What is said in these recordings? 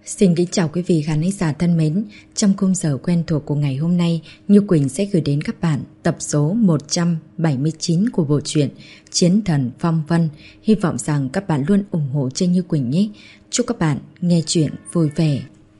Xin kính chào quý vị khán giả thân mến. Trong khung giờ quen thuộc của ngày hôm nay, Như Quỳnh sẽ gửi đến các bạn tập số 179 của bộ truyện Chiến Thần Phong Vân. Hy vọng rằng các bạn luôn ủng hộ cho Như Quỳnh nhé. Chúc các bạn nghe chuyện vui vẻ.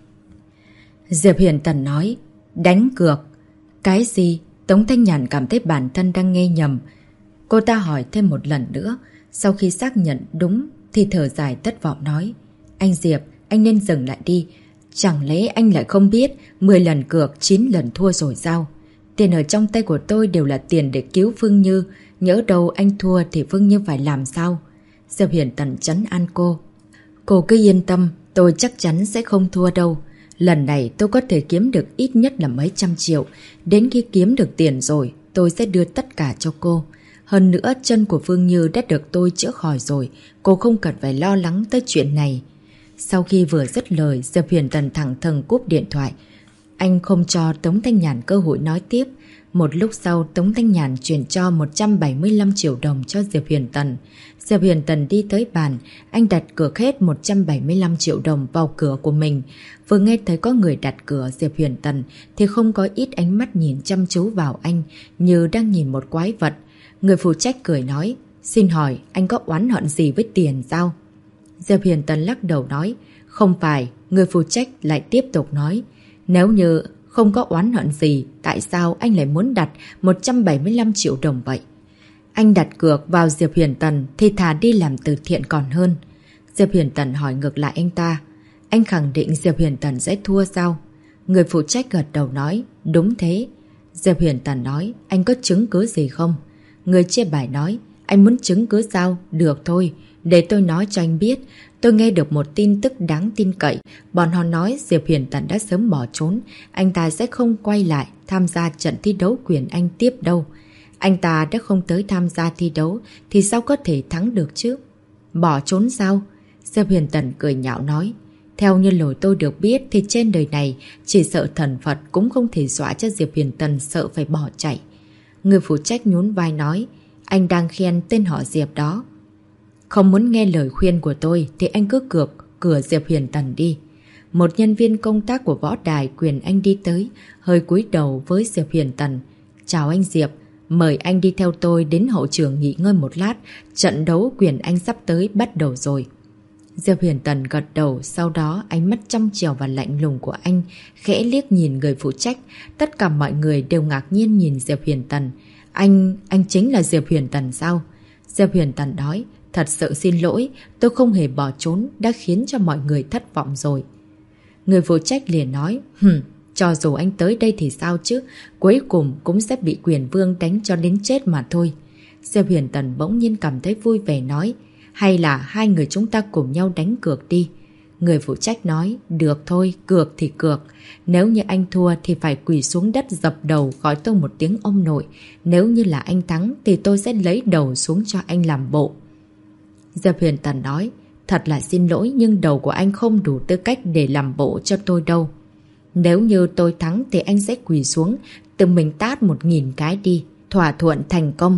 Diệp Huyền Tần nói: đánh cược. Cái gì? Tống Thanh Nhàn cảm thấy bản thân đang nghe nhầm. Cô ta hỏi thêm một lần nữa. Sau khi xác nhận đúng thì thở dài thất vọng nói: anh Diệp, anh nên dừng lại đi. Chẳng lẽ anh lại không biết 10 lần cược 9 lần thua rồi sao? Tiền ở trong tay của tôi đều là tiền để cứu Phương Như. Nhỡ đâu anh thua thì Phương Như phải làm sao? Diệp Huyền Tần trấn an cô. Cô cứ yên tâm, tôi chắc chắn sẽ không thua đâu. Lần này tôi có thể kiếm được ít nhất là mấy trăm triệu. Đến khi kiếm được tiền rồi, tôi sẽ đưa tất cả cho cô. Hơn nữa, chân của Phương Như đã được tôi chữa khỏi rồi. Cô không cần phải lo lắng tới chuyện này. Sau khi vừa dứt lời, Diệp Huyền Tần thẳng thừng cúp điện thoại. Anh không cho Tống Thanh Nhàn cơ hội nói tiếp. Một lúc sau, Tống Thanh Nhàn chuyển cho 175 triệu đồng cho Diệp Huyền Tần. Diệp Huyền Tần đi tới bàn, anh đặt cược hết 175 triệu đồng vào cửa của mình. Vừa nghe thấy có người đặt cửa Diệp Huyền Tần thì không có ít ánh mắt nhìn chăm chú vào anh, như đang nhìn một quái vật. Người phụ trách cười nói: xin hỏi anh có oán hận gì với tiền sao? Diệp Huyền Tần lắc đầu nói: không phải. Người phụ trách lại tiếp tục nói: nếu như không có oán hận gì, tại sao anh lại muốn đặt 175 triệu đồng vậy? Anh đặt cược vào Diệp Huyền Tần thì thà đi làm từ thiện còn hơn. Diệp Huyền Tần hỏi ngược lại anh ta: anh khẳng định Diệp Huyền Tần sẽ thua sao? Người phụ trách gật đầu nói: đúng thế. Diệp Huyền Tần nói: anh có chứng cứ gì không? Người chia bài nói: anh muốn chứng cứ sao? Được thôi, để tôi nói cho anh biết. Tôi nghe được một tin tức đáng tin cậy. Bọn họ nói Diệp Huyền Tần đã sớm bỏ trốn. Anh ta sẽ không quay lại tham gia trận thi đấu quyền Anh tiếp đâu. Anh ta đã không tới tham gia thi đấu thì sao có thể thắng được chứ? Bỏ trốn sao? Diệp Huyền Tần cười nhạo nói: theo như lời tôi được biết thì trên đời này chỉ sợ thần Phật cũng không thể dọa cho Diệp Huyền Tần sợ phải bỏ chạy. Người phụ trách nhún vai nói: anh đang khen tên họ Diệp đó. Không muốn nghe lời khuyên của tôi thì anh cứ cược cửa Diệp Huyền Tần đi. Một nhân viên công tác của võ đài quyền Anh đi tới, hơi cúi đầu với Diệp Huyền Tần. Chào anh Diệp, mời anh đi theo tôi đến hậu trường nghỉ ngơi một lát. Trận đấu quyền Anh sắp tới bắt đầu rồi. Diệp Huyền Tần gật đầu, sau đó ánh mắt trong trẻo và lạnh lùng của anh khẽ liếc nhìn người phụ trách. Tất cả mọi người đều ngạc nhiên nhìn Diệp Huyền Tần. Anh chính là Diệp Huyền Tần sao? Diệp Huyền Tần nói: thật sự xin lỗi, tôi không hề bỏ trốn, đã khiến cho mọi người thất vọng rồi. Người phụ trách liền nói: cho dù anh tới đây thì sao chứ, cuối cùng cũng sẽ bị Quyền Vương đánh cho đến chết mà thôi. Diệp Huyền Tần bỗng nhiên cảm thấy vui vẻ nói: hay là hai người chúng ta cùng nhau đánh cược đi. Người phụ trách nói: được thôi, cược thì cược. Nếu như anh thua thì phải quỳ xuống đất dập đầu gọi tôi một tiếng ông nội. Nếu như là anh thắng thì tôi sẽ lấy đầu xuống cho anh làm bộ. Diệp Huyền Tần nói: thật là xin lỗi nhưng đầu của anh không đủ tư cách để làm bộ cho tôi đâu. Nếu như tôi thắng thì anh sẽ quỳ xuống, tự mình tát 1000 cái đi. Thỏa thuận thành công.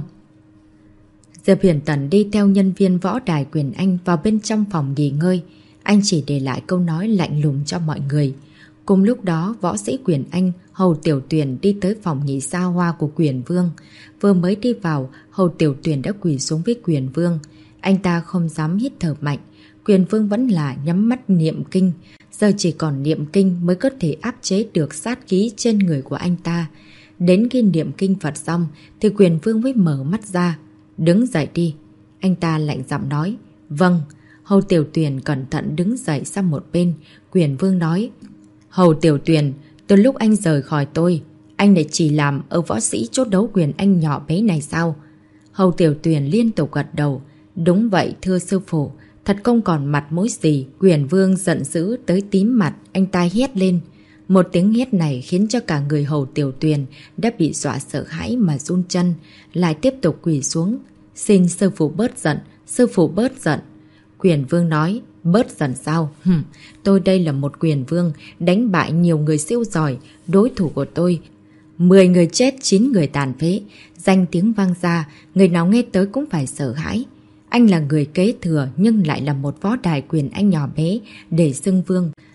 Diệp Huyền Tần đi theo nhân viên võ đài quyền Anh vào bên trong phòng nghỉ ngơi. Anh chỉ để lại câu nói lạnh lùng cho mọi người. Cùng lúc đó, võ sĩ quyền Anh Hầu Tiểu Tuyền đi tới phòng nghỉ xa hoa của Quyền Vương. Vừa mới đi vào, Hầu Tiểu Tuyền đã quỳ xuống với Quyền Vương. Anh ta không dám hít thở mạnh. Quyền Vương vẫn là nhắm mắt niệm kinh. Giờ chỉ còn niệm kinh mới có thể áp chế được sát khí trên người của anh ta. Đến khi niệm kinh Phật xong thì Quyền Vương mới mở mắt ra. Đứng dậy đi. Anh ta lạnh giọng nói: vâng. Hầu Tiểu Tuyền cẩn thận đứng dậy sang một bên. Quyền Vương nói: Hầu Tiểu Tuyền, từ lúc anh rời khỏi tôi, anh lại chỉ làm ở võ sĩ chốt đấu quyền Anh nhỏ bé này sao? Hầu Tiểu Tuyền liên tục gật đầu. Đúng vậy thưa sư phụ, thật không còn mặt mũi gì. Quyền Vương giận dữ tới tím mặt, anh ta hét lên. Một tiếng hét này khiến cho cả người Hầu Tiểu Tuyền đã bị dọa sợ hãi mà run chân, lại tiếp tục quỳ xuống. Xin sư phụ bớt giận, sư phụ bớt giận. Quyền Vương nói: bớt giận sao? Tôi đây là một quyền vương, đánh bại nhiều người siêu giỏi, đối thủ của tôi 10 người chết, 9 người tàn phế. Danh tiếng vang ra, người nào nghe tới cũng phải sợ hãi. Anh là người kế thừa nhưng lại là một võ đài quyền Anh nhỏ bé để xưng vương.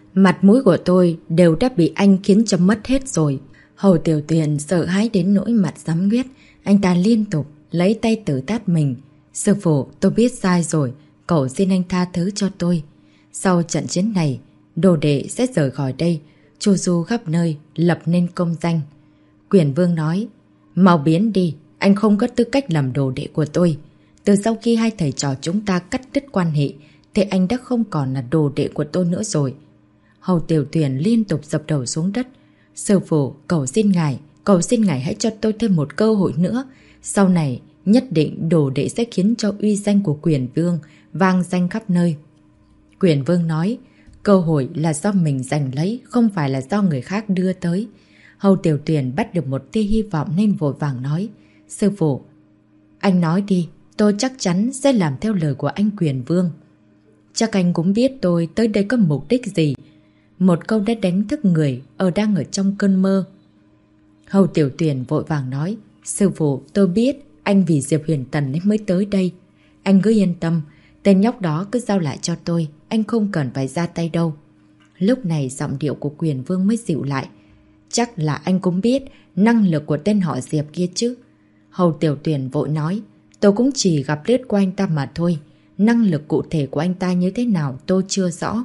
Mặt mũi của tôi đều đã bị anh khiến cho mất hết rồi. Hầu Tiểu Tuyền sợ hãi đến nỗi mặt xám nguyết. Anh ta liên tục lấy tay tự tát mình. Sư phụ, tôi biết sai rồi, cậu xin anh tha thứ cho tôi. Sau trận chiến này, đồ đệ sẽ rời khỏi đây, chu du khắp nơi, lập nên công danh. Quyền Vương nói, mau biến đi, anh không có tư cách làm đồ đệ của tôi. Từ sau khi hai thầy trò chúng ta cắt đứt quan hệ, thì anh đã không còn là đồ đệ của tôi nữa rồi. Hầu Tiểu Tuyền liên tục dập đầu xuống đất. Sư phụ, cầu xin ngài hãy cho tôi thêm một cơ hội nữa. Sau này, nhất định đồ đệ sẽ khiến cho uy danh của Quyền Vương vang danh khắp nơi. Quyền Vương nói, cơ hội là do mình giành lấy, không phải là do người khác đưa tới. Hầu Tiểu Tuyền bắt được một tia hy vọng nên vội vàng nói, sư phụ, anh nói đi, tôi chắc chắn sẽ làm theo lời của anh Quyền Vương. Chắc anh cũng biết tôi tới đây có mục đích gì. Một câu đã đánh thức người đang ở trong cơn mơ. Hầu Tiểu Tuyền vội vàng nói, sư phụ, tôi biết anh vì Diệp Huyền Tần mới tới đây. Anh cứ yên tâm, tên nhóc đó cứ giao lại cho tôi, anh không cần phải ra tay đâu. Lúc này giọng điệu của Quyền Vương mới dịu lại. Chắc là anh cũng biết năng lực của tên họ Diệp kia chứ. Hầu Tiểu Tuyền vội nói, tôi cũng chỉ gặp lướt qua anh ta mà thôi. Năng lực cụ thể của anh ta như thế nào tôi chưa rõ.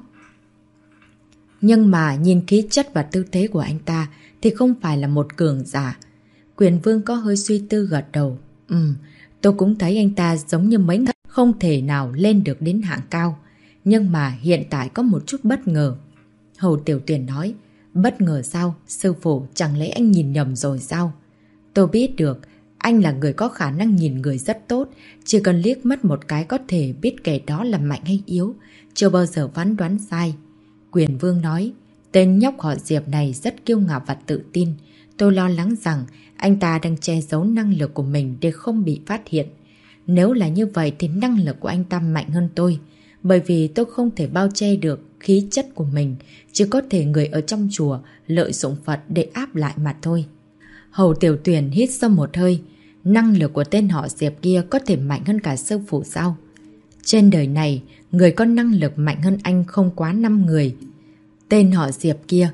Nhưng mà nhìn khí chất và tư thế của anh ta thì không phải là một cường giả. Quyền Vương có hơi suy tư gật đầu. Tôi cũng thấy anh ta giống như mấy người không thể nào lên được đến hạng cao. Nhưng mà hiện tại có một chút bất ngờ. Hầu Tiểu Tuyền nói, bất ngờ sao? Sư phụ, chẳng lẽ anh nhìn nhầm rồi sao? Tôi biết được, anh là người có khả năng nhìn người rất tốt. Chỉ cần liếc mắt một cái có thể biết kẻ đó là mạnh hay yếu. Chưa bao giờ phán đoán sai. Quyền Vương nói, tên nhóc họ Diệp này rất kiêu ngạo và tự tin. Tôi lo lắng rằng anh ta đang che giấu năng lực của mình để không bị phát hiện. Nếu là như vậy thì năng lực của anh ta mạnh hơn tôi. Bởi vì tôi không thể bao che được khí chất của mình. Chỉ có thể người ở trong chùa lợi dụng Phật để áp lại mà thôi. Hầu Tiểu Tuyền hít sâu một hơi. Năng lực của tên họ Diệp kia có thể mạnh hơn cả sư phụ sao? Trên đời này, người có năng lực mạnh hơn anh không quá 5 người. Tên họ Diệp kia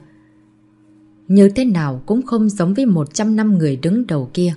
như thế nào cũng không giống với 100 năm người đứng đầu kia.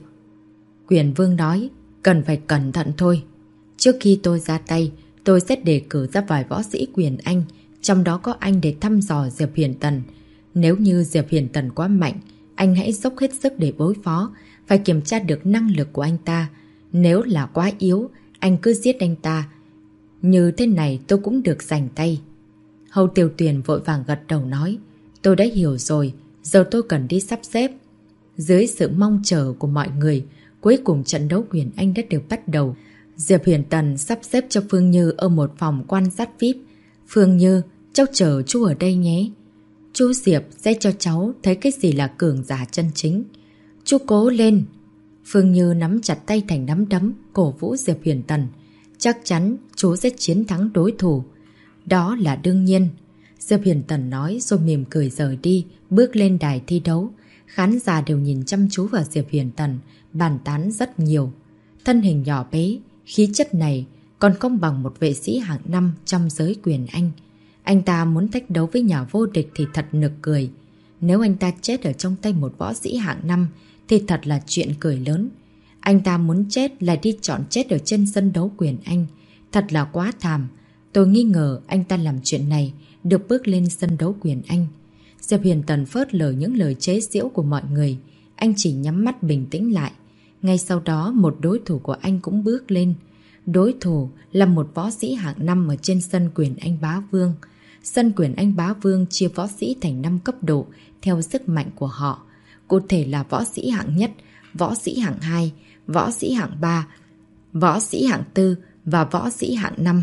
Quyền Vương nói, cần phải cẩn thận thôi. Trước khi tôi ra tay, tôi sẽ đề cử ra vài võ sĩ quyền Anh, trong đó có anh để thăm dò Diệp Huyền Tần. Nếu như Diệp Huyền Tần quá mạnh, anh hãy dốc hết sức để đối phó, phải kiểm tra được năng lực của anh ta. Nếu là quá yếu, anh cứ giết anh ta. Như thế này tôi cũng được giành tay. Hầu Tiểu Tuyền vội vàng gật đầu nói, tôi đã hiểu rồi, giờ tôi cần đi sắp xếp. Dưới sự mong chờ của mọi người, cuối cùng trận đấu quyền Anh đã được bắt đầu. Diệp Huyền Tần sắp xếp cho Phương Như ở một phòng quan sát VIP. Phương Như, cháu chờ chú ở đây nhé. Chú Diệp sẽ cho cháu thấy cái gì là cường giả chân chính. Chú cố lên. Phương Như nắm chặt tay thành nắm đấm, cổ vũ Diệp Huyền Tần. Chắc chắn chú sẽ chiến thắng đối thủ. Đó là đương nhiên. Diệp Huyền Tần nói rồi mỉm cười rời đi, bước lên đài thi đấu. Khán giả đều nhìn chăm chú vào Diệp Huyền Tần, bàn tán rất nhiều. Thân hình nhỏ bé, khí chất này còn không bằng một vệ sĩ hạng 5 trong giới quyền Anh. Anh ta muốn thách đấu với nhà vô địch thì thật nực cười. Nếu anh ta chết ở trong tay một võ sĩ hạng 5 thì thật là chuyện cười lớn. Anh ta muốn chết lại đi chọn chết ở trên sân đấu quyền Anh. Thật là quá thảm. Tôi nghi ngờ anh ta làm chuyện này được bước lên sân đấu quyền Anh. Diệp Huyền Tần phớt lờ những lời chế giễu của mọi người. Anh chỉ nhắm mắt bình tĩnh lại. Ngay sau đó một đối thủ của anh cũng bước lên. Đối thủ là một võ sĩ hạng 5 ở trên sân quyền Anh Bá Vương. Sân quyền Anh Bá Vương chia võ sĩ thành 5 cấp độ theo sức mạnh của họ. Cụ thể là võ sĩ hạng nhất, võ sĩ hạng 2, võ sĩ hạng 3, võ sĩ hạng 4 và võ sĩ hạng 5.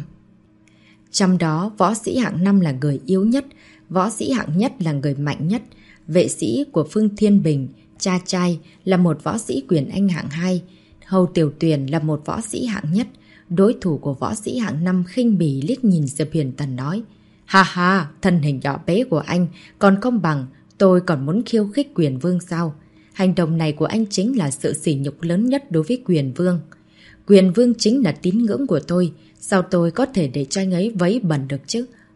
Trong đó, võ sĩ hạng 5 là người yếu nhất, võ sĩ hạng nhất là người mạnh nhất. Vệ sĩ của Phương Thiên Bình, cha trai, là một võ sĩ quyền Anh hạng 2. Hầu Tiểu Tuyền là một võ sĩ hạng nhất. Đối thủ của võ sĩ hạng 5 khinh bỉ liếc nhìn Diệp Huyền Tần nói, ha ha, thân hình nhỏ bé của anh còn không bằng, tôi còn muốn khiêu khích Quyền Vương sao? Hành động này của anh chính là sự sỉ nhục lớn nhất đối với Quyền Vương. Quyền Vương chính là tín ngưỡng của tôi, sao tôi có thể để cho anh ấy vấy bẩn được chứ?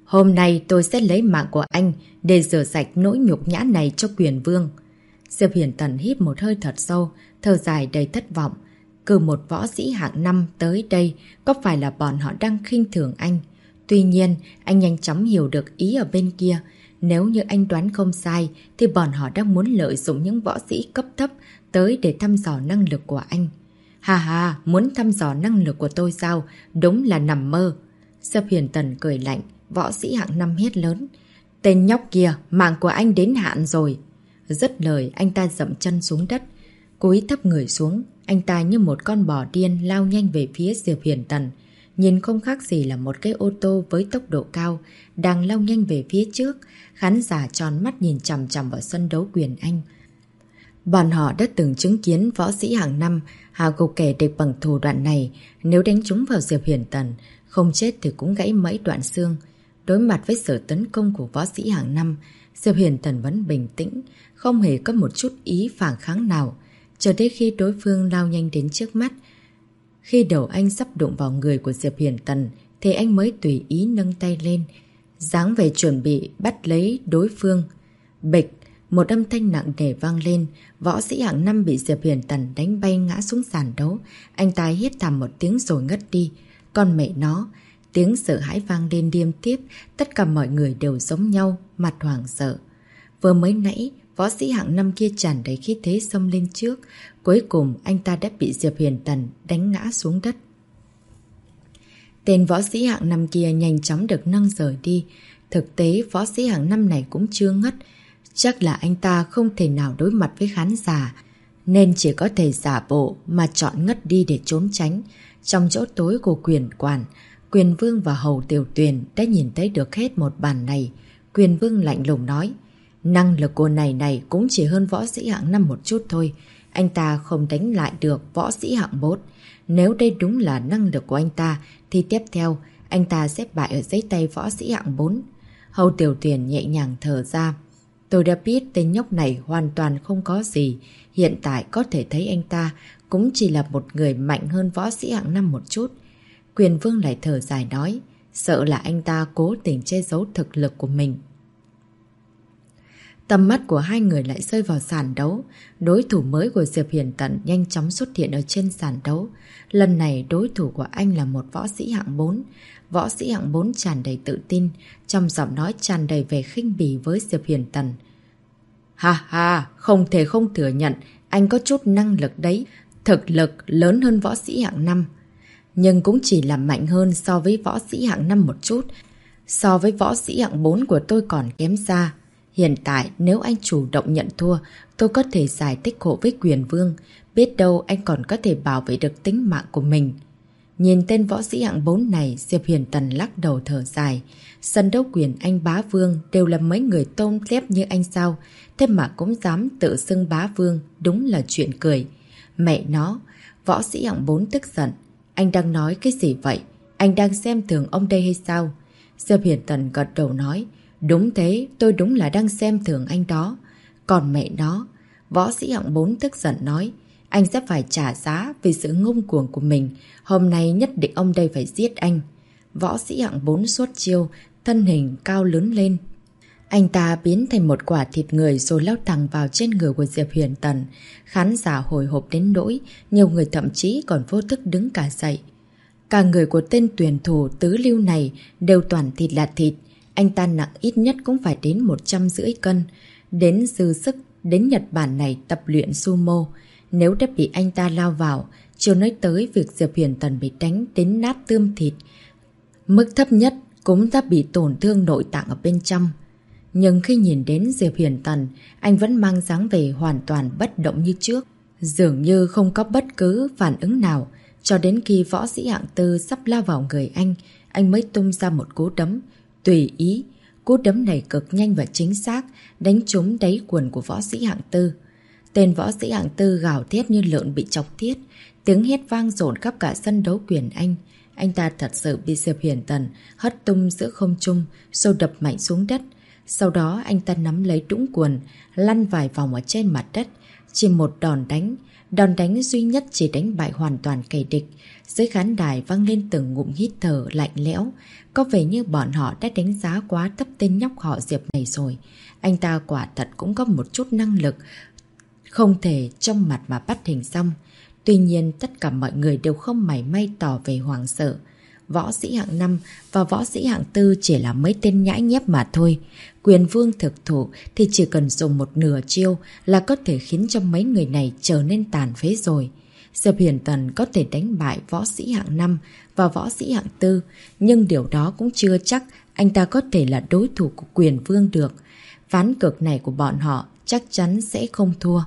Hôm nay tôi sẽ lấy mạng của anh để rửa sạch nỗi nhục nhã này cho Quyền Vương. Diệp Huyền Tần hít một hơi thật sâu, thở dài đầy thất vọng. Cử một võ sĩ hạng 5 tới đây, có phải là bọn họ đang khinh thường anh? Tuy nhiên, anh nhanh chóng hiểu được ý ở bên kia. Nếu như anh đoán không sai, thì bọn họ đang muốn lợi dụng những võ sĩ cấp thấp tới để thăm dò năng lực của anh. Hà hà, muốn thăm dò năng lực của tôi sao? Đúng là nằm mơ. Diệp Huyền Tần cười lạnh, võ sĩ hạng 5 hét lớn. Tên nhóc kia, mạng của anh đến hạn rồi. Dứt lời, anh ta dậm chân xuống đất. Cúi thấp người xuống, anh ta như một con bò điên lao nhanh về phía Diệp Huyền Tần. Nhìn không khác gì là một cái ô tô với tốc độ cao đang lao nhanh về phía trước. Khán giả tròn mắt nhìn chằm chằm vào sân đấu Quyền Anh. Bọn họ đã từng chứng kiến võ sĩ hàng năm hạ gục kẻ địch bằng thủ đoạn này. Nếu đánh trúng vào Diệp Huyền Tần, không chết thì cũng gãy mấy đoạn xương. Đối mặt với sự tấn công của võ sĩ hàng năm, Diệp Huyền Tần vẫn bình tĩnh, không hề có một chút ý phản kháng nào. Cho đến khi đối phương lao nhanh đến trước mắt, khi đầu anh sắp đụng vào người của Diệp Huyền Tần, thì anh mới tùy ý nâng tay lên, dáng vẻ chuẩn bị bắt lấy đối phương. Bịch, một âm thanh nặng nề vang lên, võ sĩ hạng 5 bị Diệp Huyền Tần đánh bay ngã xuống sàn đấu. Anh ta hét thảm một tiếng rồi ngất đi. Con mẹ nó, tiếng sợ hãi vang lên liên tiếp, tất cả mọi người đều giống nhau, mặt hoảng sợ. Vừa mới nãy, võ sĩ hạng 5 kia tràn đầy khí thế xông lên trước, cuối cùng anh ta đã bị Diệp Huyền Tần đánh ngã xuống đất. Tên võ sĩ hạng 5 kia nhanh chóng được nâng rời đi. Thực tế võ sĩ hạng 5 này cũng chưa ngất, chắc là anh ta không thể nào đối mặt với khán giả, nên chỉ có thể giả bộ mà chọn ngất đi để trốn tránh. Trong chỗ tối của Quyền Quản, Quyền Vương và Hầu Tiểu Tuyền đã nhìn thấy được hết một bàn này. Quyền Vương lạnh lùng nói, năng lực của này cũng chỉ hơn võ sĩ hạng 5 một chút thôi. Anh ta không đánh lại được võ sĩ hạng 4. Nếu đây đúng là năng lực của anh ta, thì tiếp theo anh ta sẽ bại ở dưới tay võ sĩ hạng 4. Hầu Tiểu Tuyền nhẹ nhàng thở ra. Tôi đã biết tên nhóc này hoàn toàn không có gì. Hiện tại có thể thấy anh ta cũng chỉ là một người mạnh hơn võ sĩ hạng 5 một chút. Quyền Vương lại thở dài nói, sợ là anh ta cố tình che giấu thực lực của mình. Tầm mắt của hai người lại rơi vào sàn đấu. Đối thủ mới của Diệp Huyền Tần nhanh chóng xuất hiện ở trên sàn đấu. Lần này đối thủ của anh là một võ sĩ hạng 4. Võ sĩ hạng 4 tràn đầy tự tin, trong giọng nói tràn đầy vẻ khinh bỉ với Diệp Huyền Tần. Ha ha, không thể không thừa nhận, anh có chút năng lực đấy, thực lực lớn hơn võ sĩ hạng 5. Nhưng cũng chỉ là mạnh hơn so với võ sĩ hạng 5 một chút. So với võ sĩ hạng 4 của tôi còn kém xa. Hiện tại nếu anh chủ động nhận thua, tôi có thể giải thích hộ với Quyền Vương. Biết đâu anh còn có thể bảo vệ được tính mạng của mình. Nhìn tên võ sĩ hạng 4 này, Diệp Huyền Tần lắc đầu thở dài. Sân đấu Quyền Anh bá vương đều là mấy người tôm tép như anh sao. Thế mà cũng dám tự xưng bá vương, đúng là chuyện cười. Mẹ nó, võ sĩ hạng 4 tức giận. Anh đang nói cái gì vậy? Anh đang xem thường ông đây hay sao? Diệp Huyền Tần gật đầu nói, đúng thế, tôi đúng là đang xem thường anh đó. Còn mẹ nó, võ sĩ hạng 4 tức giận nói, anh sẽ phải trả giá vì sự ngông cuồng của mình. Hôm nay nhất định ông đây phải giết anh. Võ sĩ hạng 4 xuất chiêu, thân hình cao lớn lên. Anh ta biến thành một quả thịt người rồi lao thẳng vào trên người của Diệp Huyền Tần. Khán giả hồi hộp đến nỗi, nhiều người thậm chí còn vô thức đứng cả dậy. Cả người của tên tuyển thủ tứ lưu này đều toàn thịt là thịt. Anh ta nặng ít nhất cũng phải đến 150 cân. Đến dư sức đến Nhật Bản này tập luyện sumo. Nếu đã bị anh ta lao vào, chưa nói tới việc Diệp Huyền Tần bị đánh đến nát tươm thịt. Mức thấp nhất cũng đã bị tổn thương nội tạng ở bên trong. Nhưng khi nhìn đến Diệp Huyền Tần, anh vẫn mang dáng vẻ hoàn toàn bất động như trước. Dường như không có bất cứ phản ứng nào. Cho đến khi võ sĩ hạng 4 sắp lao vào người anh mới tung ra một cú đấm. Tùy ý, cú đấm này cực nhanh và chính xác, đánh trúng đáy quần của võ sĩ hạng 4. Tên võ sĩ hạng 4 gào thét như lợn bị chọc tiết. Tiếng hét vang dồn khắp cả sân đấu Quyền Anh. Anh ta thật sự bị Diệp Huyền Tần hất tung giữa không trung, rồi đập mạnh xuống đất. Sau đó anh ta nắm lấy đũng quần, lăn vài vòng ở trên mặt đất. Chỉ một đòn đánh Đòn đánh duy nhất chỉ đánh bại hoàn toàn kẻ địch. Dưới khán đài vang lên từng ngụm hít thở lạnh lẽo. Có vẻ như bọn họ đã đánh giá quá thấp tên nhóc họ Diệp này rồi. Anh ta quả thật cũng có một chút năng lực, không thể trong mặt mà bắt hình xong. Tuy nhiên tất cả mọi người đều không mảy may tỏ về hoảng sợ. Võ sĩ hạng 5 và võ sĩ hạng 4 chỉ là mấy tên nhãi nhép mà thôi. Quyền vương thực thủ thì chỉ cần dùng một nửa chiêu là có thể khiến cho mấy người này trở nên tàn phế rồi. Diệp Huyền Tần có thể đánh bại võ sĩ hạng 5 và võ sĩ hạng 4, nhưng điều đó cũng chưa chắc anh ta có thể là đối thủ của quyền vương được. Ván cược này của bọn họ chắc chắn sẽ không thua.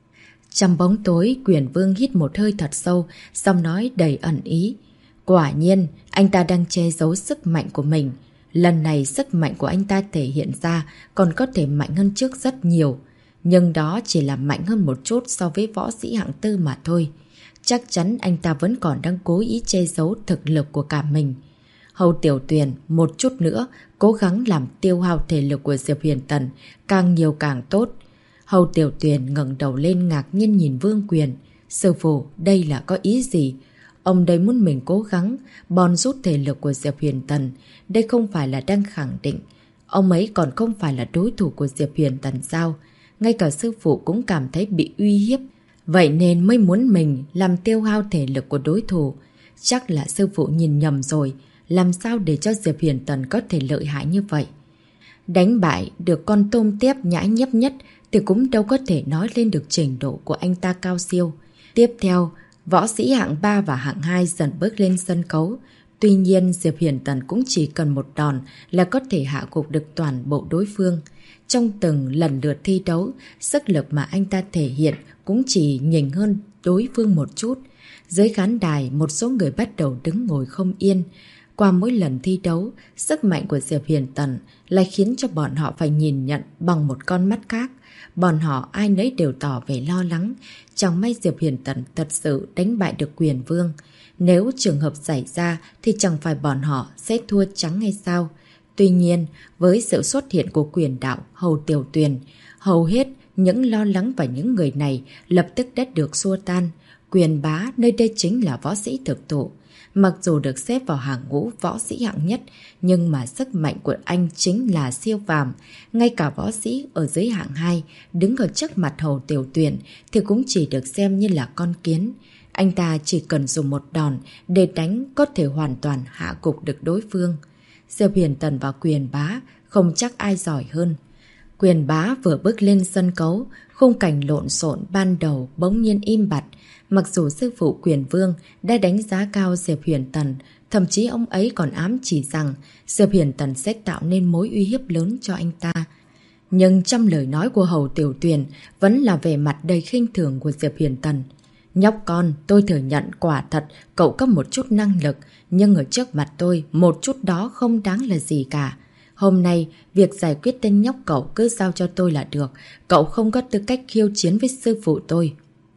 Trong bóng tối, quyền vương hít một hơi thật sâu, giọng nói đầy ẩn ý. Quả nhiên, anh ta đang che giấu sức mạnh của mình. Lần này sức mạnh của anh ta thể hiện ra còn có thể mạnh hơn trước rất nhiều. Nhưng đó chỉ là mạnh hơn một chút so với võ sĩ hạng 4 mà thôi. Chắc chắn anh ta vẫn còn đang cố ý che giấu thực lực của cả mình. Hầu Tiểu Tuyền một chút nữa cố gắng làm tiêu hao thể lực của Diệp Huyền Tần, càng nhiều càng tốt. Hầu Tiểu Tuyền ngẩng đầu lên ngạc nhiên nhìn Vương Quyền. Sư phụ, đây là có ý gì? Ông đây muốn mình cố gắng bòn rút thể lực của Diệp Huyền Tần. Đây không phải là đang khẳng định ông ấy còn không phải là đối thủ của Diệp Huyền Tần sao? Ngay cả sư phụ cũng cảm thấy bị uy hiếp. Vậy nên mới muốn mình làm tiêu hao thể lực của đối thủ. Chắc là sư phụ nhìn nhầm rồi. Làm sao để cho Diệp Huyền Tần có thể lợi hại như vậy? Đánh bại được con tôm tép nhãi nhấp nhất thì cũng đâu có thể nói lên được trình độ của anh ta cao siêu. Tiếp theo, võ sĩ hạng 3 và hạng 2 dần bước lên sân khấu. Tuy nhiên, Diệp Huyền Tần cũng chỉ cần một đòn là có thể hạ gục được toàn bộ đối phương. Trong từng lần lượt thi đấu, sức lực mà anh ta thể hiện cũng chỉ nhỉnh hơn đối phương một chút. Dưới khán đài, một số người bắt đầu đứng ngồi không yên. Qua mỗi lần thi đấu, sức mạnh của Diệp Huyền Tần lại khiến cho bọn họ phải nhìn nhận bằng một con mắt khác. Bọn họ ai nấy đều tỏ vẻ lo lắng. Chẳng may Diệp Huyền Tần thật sự đánh bại được quyền vương. Nếu trường hợp xảy ra thì chẳng phải bọn họ sẽ thua trắng hay sao? Tuy nhiên, với sự xuất hiện của quyền đạo Hầu Tiểu Tuyền, hầu hết những lo lắng và những người này lập tức đã được xua tan. Quyền bá nơi đây chính là võ sĩ thực thụ. Mặc dù được xếp vào hàng ngũ võ sĩ hạng nhất, nhưng mà sức mạnh của anh chính là siêu phàm. Ngay cả võ sĩ ở dưới hạng 2, đứng ở trước mặt Hầu Tiểu Tuyền thì cũng chỉ được xem như là con kiến. Anh ta chỉ cần dùng một đòn để đánh có thể hoàn toàn hạ gục được đối phương. Diệp Huyền Tần và quyền bá không chắc ai giỏi hơn. Quyền bá vừa bước lên sân khấu, khung cảnh lộn xộn ban đầu bỗng nhiên im bặt. Mặc dù sư phụ quyền vương đã đánh giá cao Diệp Huyền Tần, thậm chí ông ấy còn ám chỉ rằng Diệp Huyền Tần sẽ tạo nên mối uy hiếp lớn cho anh ta. Nhưng trong lời nói của Hầu Tiểu Tuyền vẫn là vẻ mặt đầy khinh thường của Diệp Huyền Tần. Nhóc con, tôi thừa nhận quả thật cậu có một chút năng lực, nhưng ở trước mặt tôi một chút đó không đáng là gì cả. Hôm nay, việc giải quyết tên nhóc cậu cứ giao cho tôi là được, cậu không có tư cách khiêu chiến với sư phụ tôi.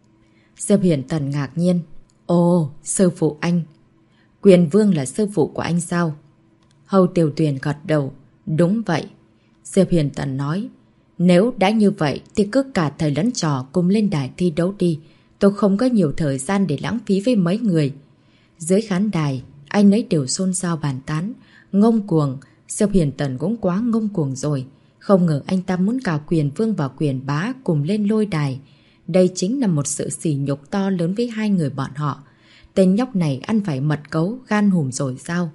Diệp Huyền Tần ngạc nhiên. Ồ, sư phụ anh. Quyền vương là sư phụ của anh sao? Hầu Tiểu Tuyền gật đầu. Đúng vậy. Diệp Huyền Tần nói. Nếu đã như vậy thì cứ cả thầy lẫn trò cùng lên đài thi đấu đi. Tôi không có nhiều thời gian để lãng phí với mấy người. Dưới khán đài, ai nấy đều xôn xao bàn tán. Ngông cuồng. Diệp Huyền Tần cũng quá ngông cuồng rồi. Không ngờ anh ta muốn cả quyền vương và quyền bá cùng lên lôi đài. Đây chính là một sự sỉ nhục to lớn với hai người bọn họ. Tên nhóc này ăn phải mật cấu, gan hùm rồi sao?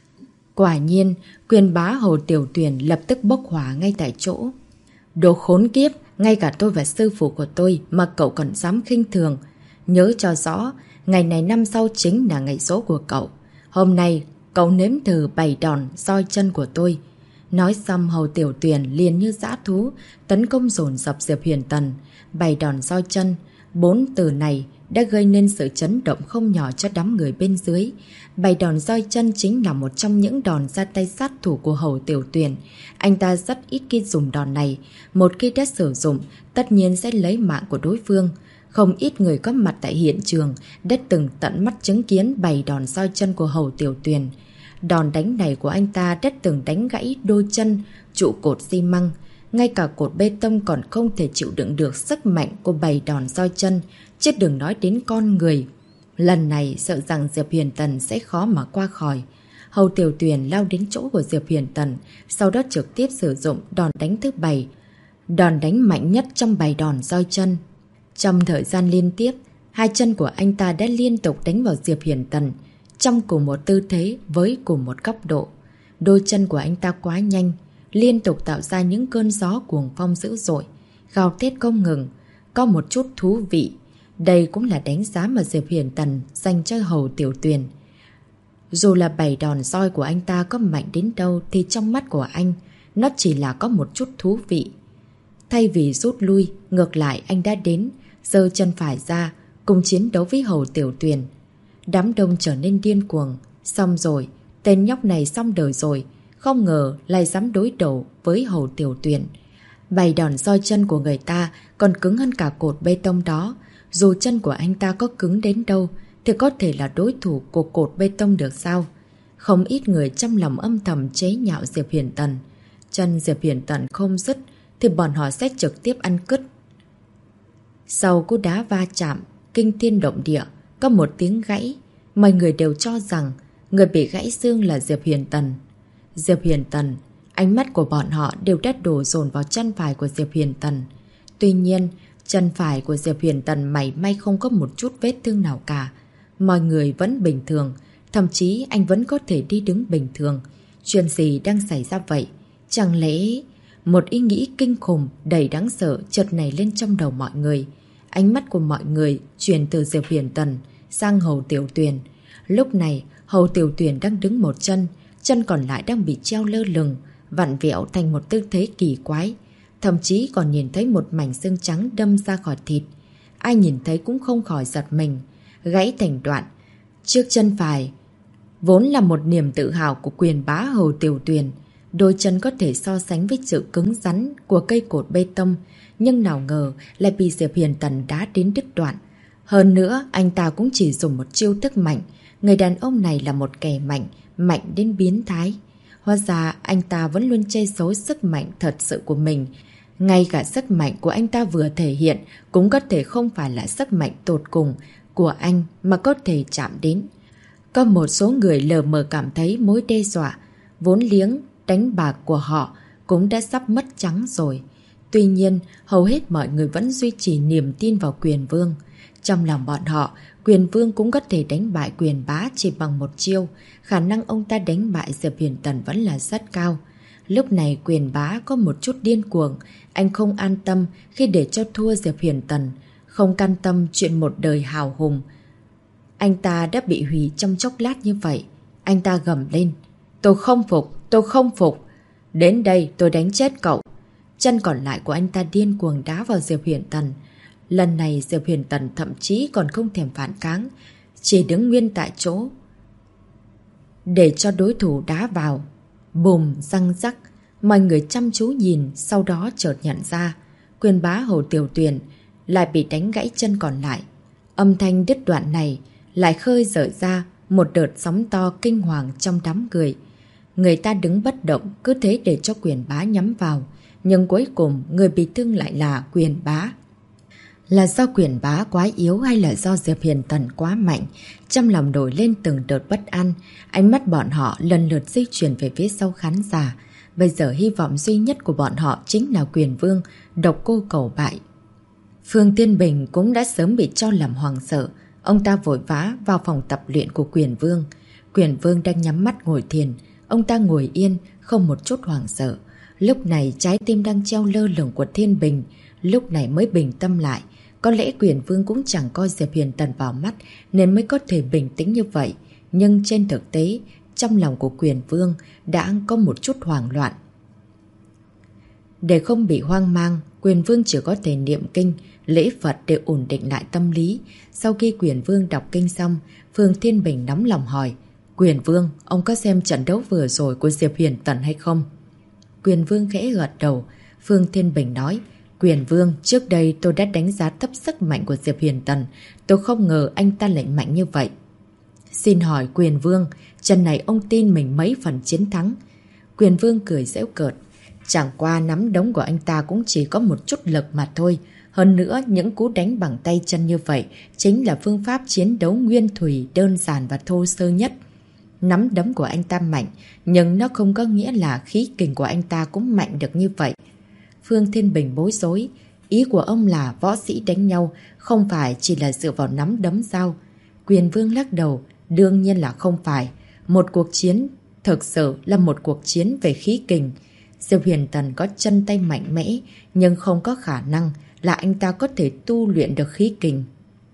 Quả nhiên, quyền bá Hồ Tiểu Tuyền lập tức bốc hỏa ngay tại chỗ. Đồ khốn kiếp, ngay cả tôi và sư phụ của tôi mà cậu còn dám khinh thường. Nhớ cho rõ, ngày này năm sau chính là ngày số của cậu. Hôm nay, cậu nếm thử 7 đòn roi chân của tôi. Nói xong Hầu Tiểu Tuyền liền như dã thú, tấn công dồn dập Diệp Huyền Tần. 7 đòn roi chân, 4 từ này đã gây nên sự chấn động không nhỏ cho đám người bên dưới. 7 đòn roi chân chính là một trong những đòn ra tay sát thủ của Hầu Tiểu Tuyền. Anh ta rất ít khi dùng đòn này. Một khi đã sử dụng, tất nhiên sẽ lấy mạng của đối phương. Không ít người có mặt tại hiện trường đã từng tận mắt chứng kiến 7 đòn roi chân của Hầu Tiểu Tuyền. Đòn đánh này của anh ta đã từng đánh gãy đôi chân, trụ cột xi măng. Ngay cả cột bê tông còn không thể chịu đựng được sức mạnh của 7 đòn roi chân, chứ đừng nói đến con người. Lần này sợ rằng Diệp Huyền Tần sẽ khó mà qua khỏi. Hầu Tiểu Tuyền lao đến chỗ của Diệp Huyền Tần, sau đó trực tiếp sử dụng đòn đánh thứ 7, đòn đánh mạnh nhất trong 7 đòn roi chân. Trong thời gian liên tiếp, hai chân của anh ta đã liên tục đánh vào Diệp Huyền Tần, trong cùng một tư thế với cùng một góc độ. Đôi chân của anh ta quá nhanh, liên tục tạo ra những cơn gió cuồng phong dữ dội, gào thét không ngừng, có một chút thú vị. Đây cũng là đánh giá mà Diệp Huyền Tần dành cho Hầu Tiểu Tuyền. Dù là 7 đòn roi của anh ta có mạnh đến đâu thì trong mắt của anh, nó chỉ là có một chút thú vị. Thay vì rút lui, ngược lại anh đã đến, giơ chân phải ra, cùng chiến đấu với Hầu Tiểu Tuyền. Đám đông trở nên điên cuồng. Xong rồi, tên nhóc này xong đời rồi, không ngờ lại dám đối đầu với Hầu Tiểu Tuyền. 7 đòn roi chân của người ta còn cứng hơn cả cột bê tông đó. Dù chân của anh ta có cứng đến đâu thì có thể là đối thủ của cột bê tông được sao? Không ít người trong lòng âm thầm chế nhạo Diệp Huyền Tần. Chân Diệp Huyền Tần không dứt thì bọn họ sẽ trực tiếp ăn cứt. Sau cú đá va chạm kinh thiên động địa, có một tiếng gãy. Mọi người đều cho rằng người bị gãy xương là Diệp Huyền Tần. Diệp Huyền Tần, ánh mắt của bọn họ đều đã đổ dồn vào chân phải của Diệp Huyền Tần. Tuy nhiên, chân phải của Diệp Huyền Tần mảy may không có một chút vết thương nào cả. Mọi người vẫn bình thường, thậm chí anh vẫn có thể đi đứng bình thường. Chuyện gì đang xảy ra vậy? Chẳng lẽ một ý nghĩ kinh khủng đầy đáng sợ chợt nảy lên trong đầu mọi người. Ánh mắt của mọi người chuyển từ Diệp Huyền Tần sang Hầu Tiểu Tuyền. Lúc này, Hầu Tiểu Tuyền đang đứng một chân, chân còn lại đang bị treo lơ lửng, vặn vẹo thành một tư thế kỳ quái. Thậm chí còn nhìn thấy một mảnh xương trắng đâm ra khỏi thịt. Ai nhìn thấy cũng không khỏi giật mình, gãy thành đoạn. Chiếc chân phải vốn là một niềm tự hào của quyền bá Hầu Tiểu Tuyền. Đôi chân có thể so sánh với sự cứng rắn của cây cột bê tông, nhưng nào ngờ lại bị Diệp Huyền Tần đá đến đứt đoạn. Hơn nữa, anh ta cũng chỉ dùng một chiêu thức mạnh. Người đàn ông này là một kẻ mạnh, mạnh đến biến thái. Hóa ra anh ta vẫn luôn che giấu sức mạnh thật sự của mình. Ngay cả sức mạnh của anh ta vừa thể hiện cũng có thể không phải là sức mạnh tột cùng của anh mà có thể chạm đến. Có một số người lờ mờ cảm thấy mối đe dọa, vốn liếng đánh bạc của họ cũng đã sắp mất trắng rồi. Tuy nhiên, hầu hết mọi người vẫn duy trì niềm tin vào Quyền Vương. Trong lòng bọn họ, Quyền Vương cũng có thể đánh bại Quyền Bá chỉ bằng một chiêu. Khả năng ông ta đánh bại Diệp Huyền Tần vẫn là rất cao. Lúc này Quyền Bá có một chút điên cuồng. Anh không an tâm khi để cho thua Diệp Huyền Tần, không can tâm chuyện một đời hào hùng anh ta đã bị hủy trong chốc lát như vậy. Anh ta gầm lên: tôi không phục, tôi không phục. Đến đây tôi đánh chết cậu. Chân còn lại của anh ta điên cuồng đá vào Diệp Huyền Tần. Lần này Diệp Huyền Tần thậm chí còn không thèm phản kháng, chỉ đứng nguyên tại chỗ để cho đối thủ đá vào. Bùm, răng rắc. Mọi người chăm chú nhìn, sau đó chợt nhận ra Quyền Bá Hầu Tiểu Tuyền lại bị đánh gãy chân còn lại. Âm thanh đứt đoạn này lại khơi dậy ra một đợt sóng to kinh hoàng trong đám người. Người ta đứng bất động, cứ thế để cho Quyền Bá nhắm vào. Nhưng cuối cùng người bị thương lại là Quyền Bá. Là do Quyền Bá quá yếu hay là do Diệp Huyền Tần quá mạnh? Trong lòng nổi lên từng đợt bất an. Ánh mắt bọn họ lần lượt di chuyển về phía sau khán giả. Bây giờ hy vọng duy nhất của bọn họ chính là Quyền Vương, độc cô cầu bại. Phương Tiên Bình cũng đã sớm bị cho làm hoàng sợ. Ông ta vội vã vào phòng tập luyện của Quyền Vương. Quyền Vương đang nhắm mắt ngồi thiền. Ông ta ngồi yên, không một chút hoảng sợ. Lúc này trái tim đang treo lơ lửng của Thiên Bình, lúc này mới bình tâm lại. Có lẽ Quyền Vương cũng chẳng coi Diệp Huyền Tần vào mắt nên mới có thể bình tĩnh như vậy. Nhưng trên thực tế, trong lòng của Quyền Vương đã có một chút hoảng loạn. Để không bị hoang mang, Quyền Vương chỉ có thể niệm kinh, lễ Phật để ổn định lại tâm lý. Sau khi Quyền Vương đọc kinh xong, Phương Thiên Bình nóng lòng hỏi: Quyền Vương, ông có xem trận đấu vừa rồi của Diệp Huyền Tần hay không? Quyền Vương khẽ gật đầu. Phương Thiên Bình nói: Quyền Vương, trước đây tôi đã đánh giá thấp sức mạnh của Diệp Huyền Tần. Tôi không ngờ anh ta lại mạnh như vậy. Xin hỏi Quyền Vương, trận này ông tin mình mấy phần chiến thắng? Quyền Vương cười giễu cợt: Chẳng qua nắm đấm của anh ta cũng chỉ có một chút lực mà thôi. Hơn nữa, những cú đánh bằng tay chân như vậy chính là phương pháp chiến đấu nguyên thủy, đơn giản và thô sơ nhất. Nắm đấm của anh ta mạnh, nhưng nó không có nghĩa là khí kình của anh ta cũng mạnh được như vậy. Phương Thiên Bình bối rối. Ý của ông là võ sĩ đánh nhau không phải chỉ là dựa vào nắm đấm sao? Quyền Vương lắc đầu, đương nhiên là không phải. Một cuộc chiến thực sự là một cuộc chiến về khí kình. Diệp Huyền Tần có chân tay mạnh mẽ, nhưng không có khả năng là anh ta có thể tu luyện được khí kình.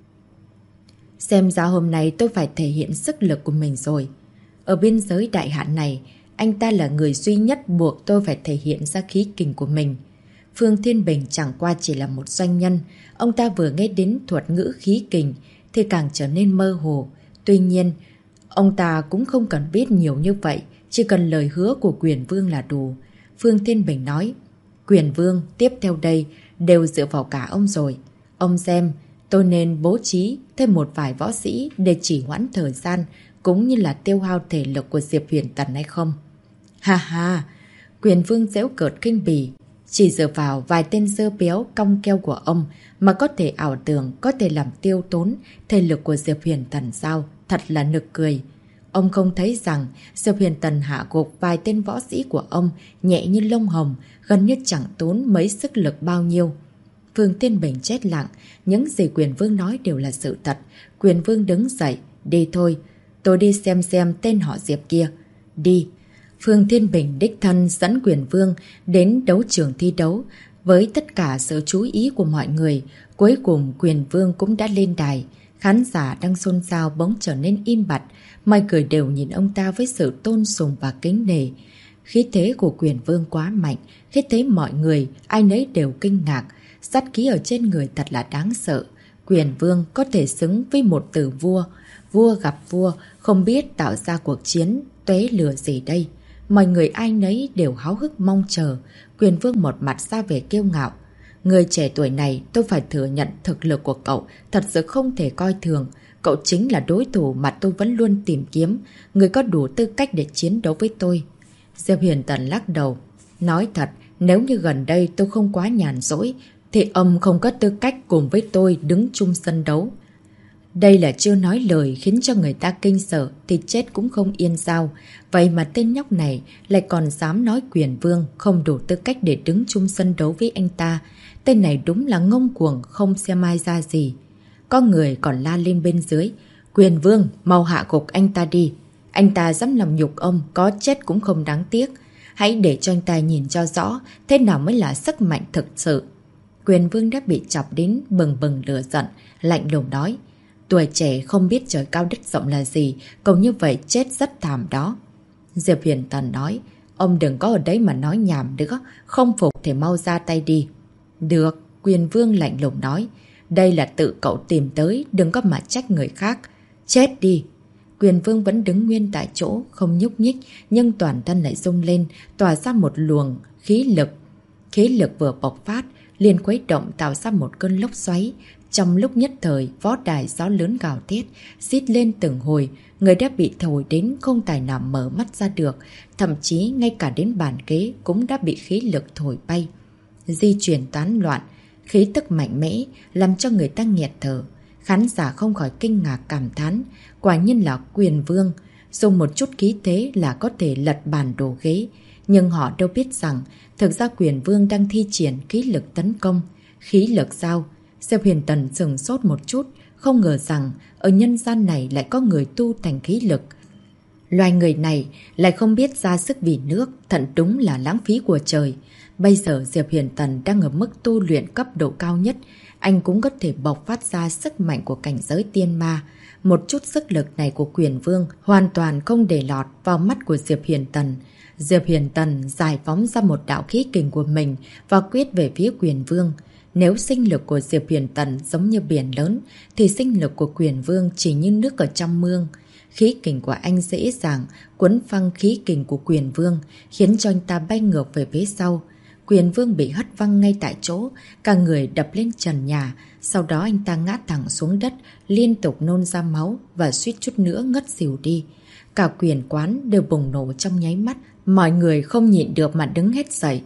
Xem ra hôm nay tôi phải thể hiện sức lực của mình rồi. Ở biên giới đại hạn này, anh ta là người duy nhất buộc tôi phải thể hiện ra khí kình của mình. Phương Thiên Bình chẳng qua chỉ là một doanh nhân. Ông ta vừa nghe đến thuật ngữ khí kình thì càng trở nên mơ hồ. Tuy nhiên, ông ta cũng không cần biết nhiều như vậy, chỉ cần lời hứa của Quyền Vương là đủ. Phương Thiên Bình nói, Quyền Vương tiếp theo đây đều dựa vào cả ông rồi. Ông xem, tôi nên bố trí thêm một vài võ sĩ để chỉ hoãn thời gian cũng như là tiêu hao thể lực của Diệp Huyền Tần hay không? Ha ha, Quyền Vương giễu cợt khinh bỉ. Chỉ dựa vào vài tên dơ béo cong keo của ông mà có thể ảo tưởng có thể làm tiêu tốn thể lực của Diệp Huyền Tần sao? Thật là nực cười. Ông không thấy rằng Diệp Huyền Tần hạ gục vài tên võ sĩ của ông nhẹ như lông hồng, gần như chẳng tốn mấy sức lực bao nhiêu. Phương Thiên Bình chết lặng, những gì Quyền Vương nói đều là sự thật. Quyền Vương đứng dậy, đi thôi, tôi đi xem tên họ Diệp kia. Đi. Phương Thiên Bình đích thân dẫn Quyền Vương đến đấu trường thi đấu. Với tất cả sự chú ý của mọi người, cuối cùng Quyền Vương cũng đã lên đài. Khán giả đang xôn xao bỗng trở nên im bặt, mọi người đều nhìn ông ta với sự tôn sùng và kính nể. Khí thế của Quyền Vương quá mạnh, khí thế mọi người, ai nấy đều kinh ngạc. Sát khí ở trên người thật là đáng sợ. Quyền Vương có thể xứng với một từ vua. Vua gặp vua, không biết tạo ra cuộc chiến tuế lửa gì đây. Mọi người ai nấy đều háo hức mong chờ. Quyền Vương một mặt ra vẻ kiêu ngạo. Người trẻ tuổi này tôi phải thừa nhận thực lực của cậu thật sự không thể coi thường. Cậu chính là đối thủ mà tôi vẫn luôn tìm kiếm. Người có đủ tư cách để chiến đấu với tôi. Diệp Huyền Tần lắc đầu. Nói thật, nếu như gần đây tôi không quá nhàn rỗi thì ông không có tư cách cùng với tôi đứng chung sân đấu. Đây là chưa nói lời khiến cho người ta kinh sợ thì chết cũng không yên sao. Vậy mà tên nhóc này lại còn dám nói Quyền Vương không đủ tư cách để đứng chung sân đấu với anh ta. Tên này đúng là ngông cuồng không xem ai ra gì. Có người còn la lên bên dưới. Quyền Vương, mau hạ gục anh ta đi. Anh ta dám làm nhục ông, có chết cũng không đáng tiếc. Hãy để cho anh ta nhìn cho rõ thế nào mới là sức mạnh thực sự. Quyền Vương đã bị chọc đến bừng bừng lửa giận, lạnh lùng nói. Tuổi trẻ không biết trời cao đất rộng là gì, cậu như vậy chết rất thảm đó. Diệp Huyền Tần nói, ông đừng có ở đấy mà nói nhảm nữa, không phục thì mau ra tay đi. Được, Quyền Vương lạnh lùng nói, đây là tự cậu tìm tới, đừng có mà trách người khác. Chết đi. Quyền Vương vẫn đứng nguyên tại chỗ, không nhúc nhích, nhưng toàn thân lại rung lên, tỏa ra một luồng khí lực. Khí lực vừa bộc phát, liền khuấy động tạo ra một cơn lốc xoáy. Trong lúc nhất thời, võ đài gió lớn gào thét, xít lên từng hồi, người đã bị thổi đến không tài nào mở mắt ra được, thậm chí ngay cả đến bàn ghế cũng đã bị khí lực thổi bay. Di chuyển tán loạn, khí tức mạnh mẽ, làm cho người ta nghẹt thở. Khán giả không khỏi kinh ngạc cảm thán, quả nhiên là Quyền Vương, dùng một chút khí thế là có thể lật bàn đổ ghế. Nhưng họ đâu biết rằng, thực ra Quyền Vương đang thi triển khí lực tấn công. Khí lực sao? Diệp Huyền Tần sửng sốt một chút, không ngờ rằng ở nhân gian này lại có người tu thành khí lực. Loài người này lại không biết ra sức vì nước, thật đúng là lãng phí của trời. Bây giờ Diệp Huyền Tần đang ở mức tu luyện cấp độ cao nhất, anh cũng có thể bộc phát ra sức mạnh của cảnh giới tiên ma. Một chút sức lực này của Quyền Vương hoàn toàn không để lọt vào mắt của Diệp Huyền Tần. Diệp Huyền Tần giải phóng ra một đạo khí kình của mình và quyết về phía Quyền Vương. Nếu sinh lực của Diệp Huyền Tần giống như biển lớn, thì sinh lực của Quyền Vương chỉ như nước ở trong mương. Khí kình của anh dễ dàng cuốn phăng khí kình của Quyền Vương, khiến cho anh ta bay ngược về phía sau. Quyền Vương bị hất văng ngay tại chỗ, cả người đập lên trần nhà, sau đó anh ta ngã thẳng xuống đất, liên tục nôn ra máu và suýt chút nữa ngất xỉu đi. Cả quyền quán đều bùng nổ trong nháy mắt, mọi người không nhịn được mà đứng hết dậy.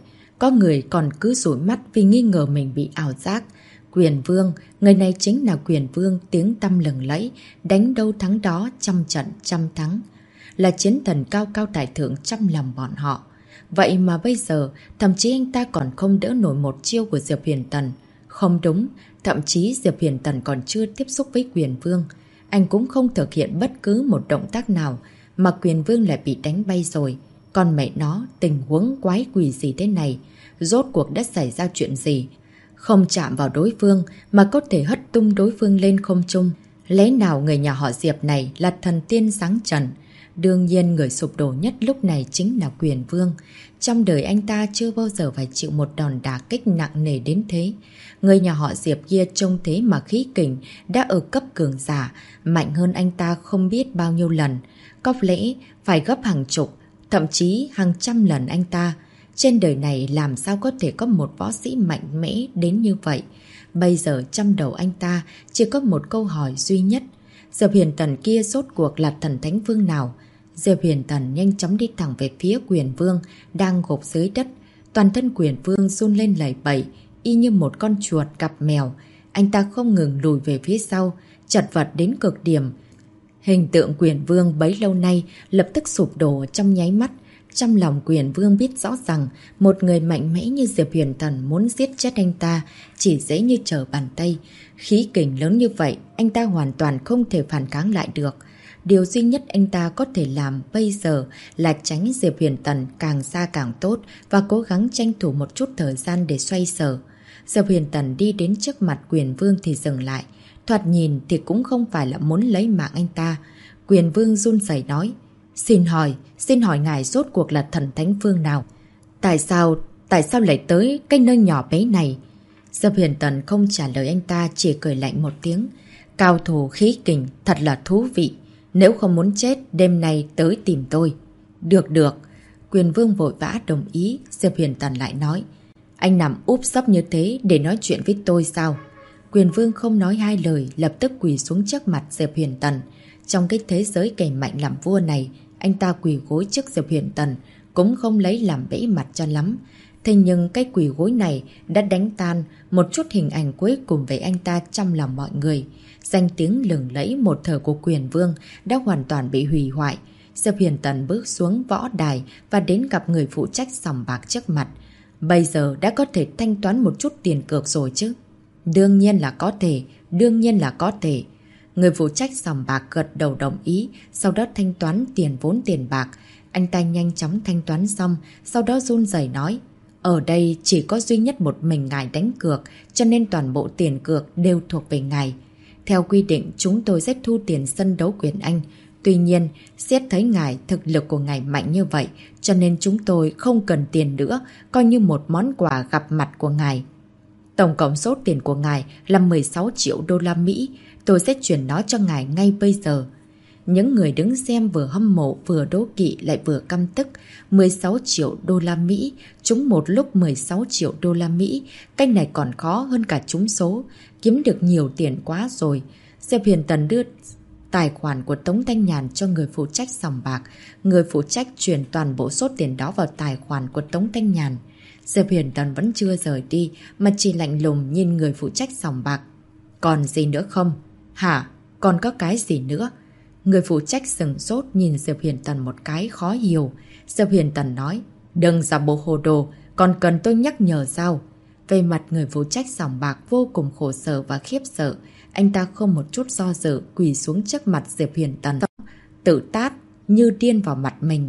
Có người còn cứ dụi mắt vì nghi ngờ mình bị ảo giác. Quyền Vương, người này chính là Quyền Vương tiếng tăm lừng lẫy, đánh đâu thắng đó, trăm trận trăm thắng. Là chiến thần cao cao tại thượng trong lòng bọn họ. Vậy mà bây giờ, thậm chí anh ta còn không đỡ nổi một chiêu của Diệp Huyền Tần. Không đúng, thậm chí Diệp Huyền Tần còn chưa tiếp xúc với Quyền Vương. Anh cũng không thực hiện bất cứ một động tác nào, mà Quyền Vương lại bị đánh bay rồi. Còn mẹ nó, tình huống quái quỷ gì thế này? Rốt cuộc đã xảy ra chuyện gì? Không chạm vào đối phương mà có thể hất tung đối phương lên không trung. Lẽ nào người nhà họ Diệp này là thần tiên sáng trần? Đương nhiên người sụp đổ nhất lúc này chính là Quyền Vương. Trong đời anh ta chưa bao giờ phải chịu một đòn đả kích nặng nề đến thế. Người nhà họ Diệp kia trông thế mà khí kình đã ở cấp cường giả, mạnh hơn anh ta không biết bao nhiêu lần. Có lẽ phải gấp hàng chục, thậm chí hàng trăm lần anh ta. Trên đời này làm sao có thể có một võ sĩ mạnh mẽ đến như vậy? Bây giờ trong đầu anh ta chỉ có một câu hỏi duy nhất. Diệp Huyền Tần kia rốt cuộc là thần thánh vương nào? Diệp Huyền Tần nhanh chóng đi thẳng về phía Quyền Vương đang gục dưới đất. Toàn thân Quyền Vương run lên lẩy bẩy, y như một con chuột gặp mèo. Anh ta không ngừng lùi về phía sau, chật vật đến cực điểm. Hình tượng Quyền Vương bấy lâu nay lập tức sụp đổ trong nháy mắt. Trong lòng Quyền Vương biết rõ rằng một người mạnh mẽ như Diệp Huyền Tần muốn giết chết anh ta chỉ dễ như trở bàn tay. Khí kình lớn như vậy, anh ta hoàn toàn không thể phản kháng lại được. Điều duy nhất anh ta có thể làm bây giờ là tránh Diệp Huyền Tần càng xa càng tốt và cố gắng tranh thủ một chút thời gian để xoay sở. Diệp Huyền Tần đi đến trước mặt Quyền Vương thì dừng lại. Thoạt nhìn thì cũng không phải là muốn lấy mạng anh ta. Quyền Vương run rẩy nói: Xin hỏi ngài rốt cuộc là thần thánh phương nào? Tại sao lại tới cái nơi nhỏ bé này? Diệp Huyền Tần không trả lời anh ta, chỉ cười lạnh một tiếng. Cao thủ khí kình thật là thú vị. Nếu không muốn chết, đêm nay tới tìm tôi. Được. Quyền Vương vội vã đồng ý. Diệp Huyền Tần lại nói: Anh nằm úp sấp như thế để nói chuyện với tôi sao? Quyền Vương không nói hai lời, lập tức quỳ xuống trước mặt Diệp Huyền Tần. Trong cái thế giới kẻ mạnh làm vua này, anh ta quỳ gối trước Diệp Huyền Tần cũng không lấy làm bẽ mặt cho lắm. Thế nhưng cái quỳ gối này đã đánh tan một chút hình ảnh cuối cùng về anh ta trong lòng mọi người. Danh tiếng lừng lẫy một thời của Quyền Vương đã hoàn toàn bị hủy hoại. Diệp Huyền Tần bước xuống võ đài và đến gặp người phụ trách sòng bạc trước mặt. Bây giờ đã có thể thanh toán một chút tiền cược rồi chứ? Đương nhiên là có thể. Người phụ trách sòng bạc gật đầu đồng ý, sau đó thanh toán tiền vốn tiền bạc. Anh ta nhanh chóng thanh toán xong, sau đó run rẩy nói: Ở đây chỉ có duy nhất một mình ngài đánh cược, cho nên toàn bộ tiền cược đều thuộc về ngài. Theo quy định, chúng tôi sẽ thu tiền sân đấu quyền Anh. Tuy nhiên, xét thấy ngài thực lực của ngài mạnh như vậy, cho nên chúng tôi không cần tiền nữa, coi như một món quà gặp mặt của ngài. Tổng cộng số tiền của ngài là 16 triệu đô la Mỹ. Tôi sẽ chuyển nó cho ngài ngay bây giờ. Những người đứng xem vừa hâm mộ, vừa đố kỵ lại vừa căm tức. 16 triệu đô la Mỹ, trúng một lúc 16 triệu đô la Mỹ. Cái này còn khó hơn cả trúng số. Kiếm được nhiều tiền quá rồi. Diệp Huyền Tần đưa tài khoản của Tống Thanh Nhàn cho người phụ trách sòng bạc. Người phụ trách chuyển toàn bộ số tiền đó vào tài khoản của Tống Thanh Nhàn. Diệp Huyền Tần vẫn chưa rời đi mà chỉ lạnh lùng nhìn người phụ trách sòng bạc. Còn gì nữa không? Hả? Còn có cái gì nữa? Người phụ trách sừng sốt nhìn Diệp Huyền Tần một cái khó hiểu. Diệp Huyền Tần nói: Đừng giả bộ hồ đồ, còn cần tôi nhắc nhở sao? Về mặt người phụ trách sòng bạc vô cùng khổ sở và khiếp sợ. Anh ta không một chút do dự quỳ xuống trước mặt Diệp Huyền Tần, tự tát như điên vào mặt mình.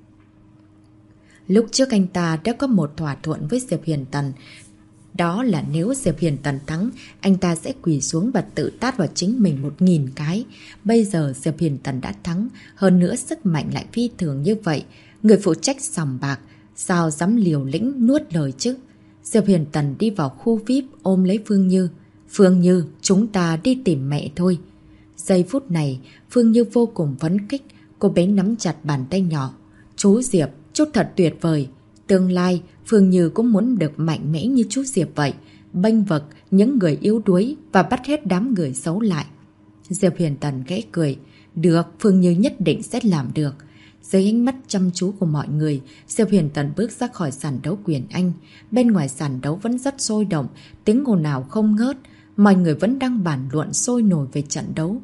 Lúc trước anh ta đã có một thỏa thuận với Diệp Huyền Tần. Đó là nếu Diệp Huyền Tần thắng, anh ta sẽ quỳ xuống và tự tát vào chính mình 1000 cái. Bây giờ Diệp Huyền Tần đã thắng, hơn nữa sức mạnh lại phi thường như vậy. Người phụ trách sòng bạc sao dám liều lĩnh nuốt lời chứ? Diệp Huyền Tần đi vào khu VIP ôm lấy Phương Như. Phương Như, chúng ta đi tìm mẹ thôi. Giây phút này, Phương Như vô cùng phấn khích. Cô bé nắm chặt bàn tay nhỏ. Chú Diệp, chú thật tuyệt vời. Tương lai, Phương Như cũng muốn được mạnh mẽ như chú Diệp vậy. Bênh vực những người yếu đuối và bắt hết đám người xấu lại. Diệp Huyền Tần khẽ cười. Được, Phương Như nhất định sẽ làm được. Dưới ánh mắt chăm chú của mọi người, Diệp Huyền Tần bước ra khỏi sàn đấu quyền Anh. Bên ngoài sàn đấu vẫn rất sôi động, tiếng ồn ào không ngớt. Mọi người vẫn đang bàn luận sôi nổi về trận đấu.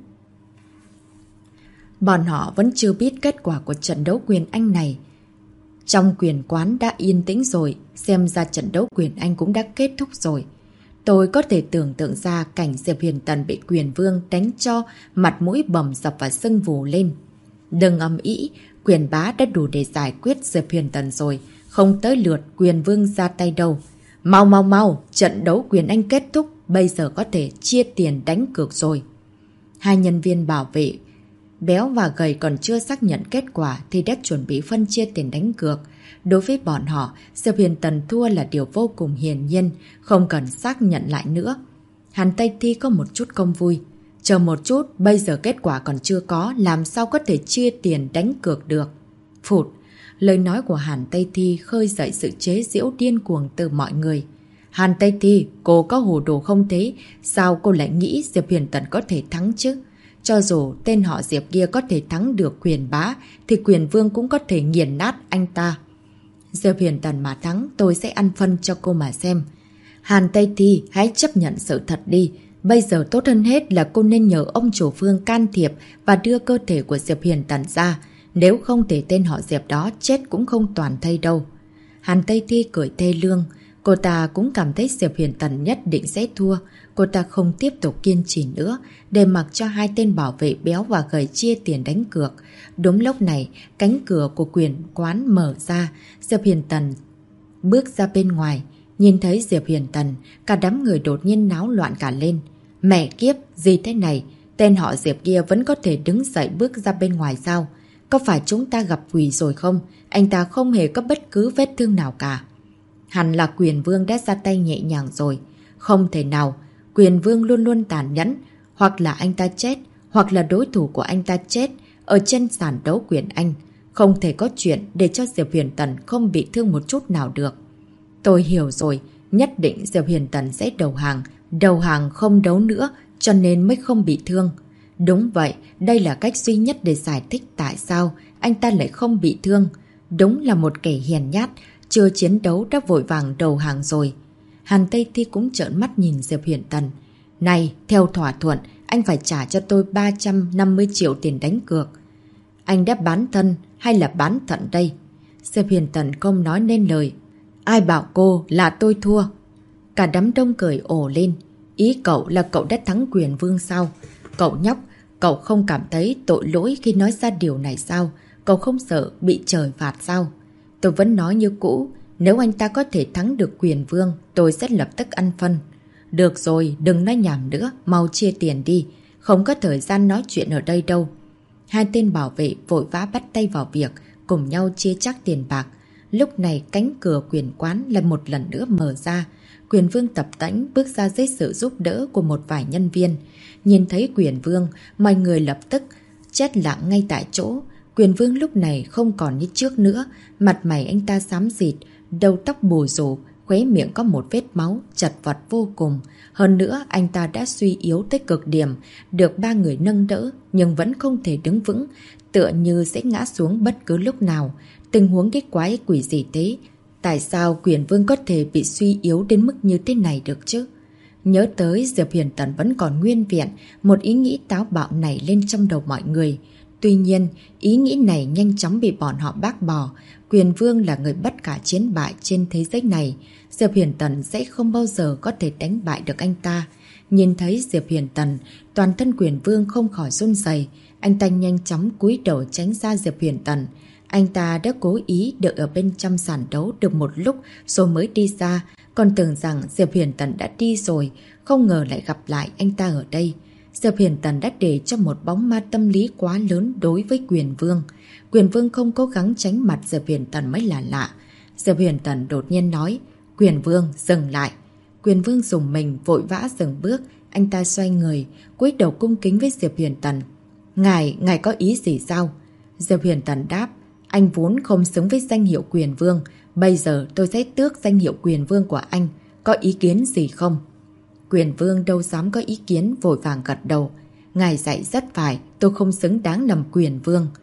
Bọn họ vẫn chưa biết kết quả của trận đấu quyền Anh này. Trong quyền quán đã yên tĩnh rồi, xem ra trận đấu quyền Anh cũng đã kết thúc rồi. Tôi có thể tưởng tượng ra cảnh Diệp Huyền Tần bị Quyền Vương đánh cho mặt mũi bầm dập và sưng vù lên. Đừng ầm ĩ, Quyền Bá đã đủ để giải quyết Diệp Huyền Tần rồi, không tới lượt Quyền Vương ra tay đâu. Mau mau mau, trận đấu quyền Anh kết thúc, bây giờ có thể chia tiền đánh cược rồi. Hai nhân viên bảo vệ béo và gầy còn chưa xác nhận kết quả thì đã chuẩn bị phân chia tiền đánh cược. Đối với bọn họ, Diệp Huyền Tần thua là điều vô cùng hiển nhiên, không cần xác nhận lại nữa. Hàn Tây Thi có một chút không vui. Chờ một chút, bây giờ kết quả còn chưa có, làm sao có thể chia tiền đánh cược được. Phụt, lời nói của Hàn Tây Thi khơi dậy sự chế giễu điên cuồng từ mọi người. Hàn Tây Thi, cô có hồ đồ không thế? Sao cô lại nghĩ Diệp Huyền Tần có thể thắng chứ? Cho dù tên họ Diệp kia có thể thắng được Quyền Bá, thì Quyền Vương cũng có thể nghiền nát anh ta. Diệp Huyền Tần mà thắng, tôi sẽ ăn phân cho cô mà xem. Hàn Tây Thi, hãy chấp nhận sự thật đi. Bây giờ tốt hơn hết là cô nên nhờ ông chủ Phương can thiệp và đưa cơ thể của Diệp Huyền Tần ra. Nếu không thì tên họ Diệp đó chết cũng không toàn thây đâu. Hàn Tây Thi cười thê lương. Cô ta cũng cảm thấy Diệp Huyền Tần nhất định sẽ thua. Cô ta không tiếp tục kiên trì nữa, để mặc cho hai tên bảo vệ béo và gầy chia tiền đánh cược. Đúng lúc này, cánh cửa của quyền quán mở ra. Diệp Huyền Tần bước ra bên ngoài. Nhìn thấy Diệp Huyền Tần, cả đám người đột nhiên náo loạn cả lên. Mẹ kiếp, gì thế này? Tên họ Diệp kia vẫn có thể đứng dậy bước ra bên ngoài sao? Có phải chúng ta gặp quỷ rồi không? Anh ta không hề có bất cứ vết thương nào cả. Hẳn là Quyền Vương đã ra tay nhẹ nhàng rồi. Không thể nào, Quyền Vương luôn luôn tàn nhẫn. Hoặc là anh ta chết, hoặc là đối thủ của anh ta chết ở trên sàn đấu quyền Anh. Không thể có chuyện để cho Diệp Huyền Tần không bị thương một chút nào được. Tôi hiểu rồi, nhất định Diệp Huyền Tần sẽ đầu hàng không đấu nữa, cho nên mới không bị thương. Đúng vậy, đây là cách duy nhất để giải thích tại sao anh ta lại không bị thương. Đúng là một kẻ hèn nhát, chưa chiến đấu đã vội vàng đầu hàng rồi. Hàn Tây Thi cũng trợn mắt nhìn Diệp Huyền Tần. Này, theo thỏa thuận, anh phải trả cho tôi 350 triệu tiền đánh cược. Anh đã bán thân hay là bán thận đây? Diệp Huyền Tần không nói nên lời. Ai bảo cô là tôi thua? Cả đám đông cười ồ lên. Ý cậu là cậu đã thắng Quyền Vương sao? Cậu nhóc, cậu không cảm thấy tội lỗi khi nói ra điều này sao? Cậu không sợ bị trời phạt sao? Tôi vẫn nói như cũ, nếu anh ta có thể thắng được Quyền Vương, tôi sẽ lập tức ăn phân. Được rồi, đừng nói nhảm nữa, mau chia tiền đi. Không có thời gian nói chuyện ở đây đâu. Hai tên bảo vệ vội vã bắt tay vào việc, cùng nhau chia chắc tiền bạc. Lúc này cánh cửa quyền quán lại một lần nữa mở ra. Quyền Vương tập tễnh bước ra dưới sự giúp đỡ của một vài nhân viên. Nhìn thấy Quyền Vương, mọi người lập tức chết lặng ngay tại chỗ. Quyền Vương lúc này không còn như trước nữa, mặt mày anh ta xám xịt, đầu tóc bù rủ, khóe miệng có một vết máu, chật vật vô cùng. Hơn nữa anh ta đã suy yếu tới cực điểm, được ba người nâng đỡ nhưng vẫn không thể đứng vững, tựa như sẽ ngã xuống bất cứ lúc nào. Tình huống cái quái quỷ gì thế? Tại sao Quyền Vương có thể bị suy yếu đến mức như thế này được chứ? Nhớ tới Diệp Huyền Tần vẫn còn nguyên vẹn, một ý nghĩ táo bạo này lên trong đầu mọi người. Tuy nhiên, ý nghĩ này nhanh chóng bị bọn họ bác bỏ. Quyền Vương là người bất khả chiến bại trên thế giới này. Diệp Huyền Tần sẽ không bao giờ có thể đánh bại được anh ta. Nhìn thấy Diệp Huyền Tần, toàn thân Quyền Vương không khỏi run rẩy. Anh ta nhanh chóng cúi đầu tránh ra Diệp Huyền Tần. Anh ta đã cố ý đợi ở bên trong sàn đấu được một lúc rồi mới đi ra. Còn tưởng rằng Diệp Huyền Tần đã đi rồi, không ngờ lại gặp lại anh ta ở đây. Diệp Huyền Tần đã để cho một bóng ma tâm lý quá lớn đối với Quyền Vương. Quyền Vương không cố gắng tránh mặt Diệp Huyền Tần mới là lạ. Diệp Huyền Tần đột nhiên nói, Quyền Vương dừng lại. Quyền Vương dùng mình vội vã dừng bước, anh ta xoay người, cúi đầu cung kính với Diệp Huyền Tần. Ngài có ý gì sao? Diệp Huyền Tần đáp, anh vốn không xứng với danh hiệu Quyền Vương, bây giờ tôi sẽ tước danh hiệu Quyền Vương của anh, có ý kiến gì không? Quyền Vương đâu dám có ý kiến, vội vàng gật đầu. Ngài dạy rất phải, tôi không xứng đáng làm Quyền Vương.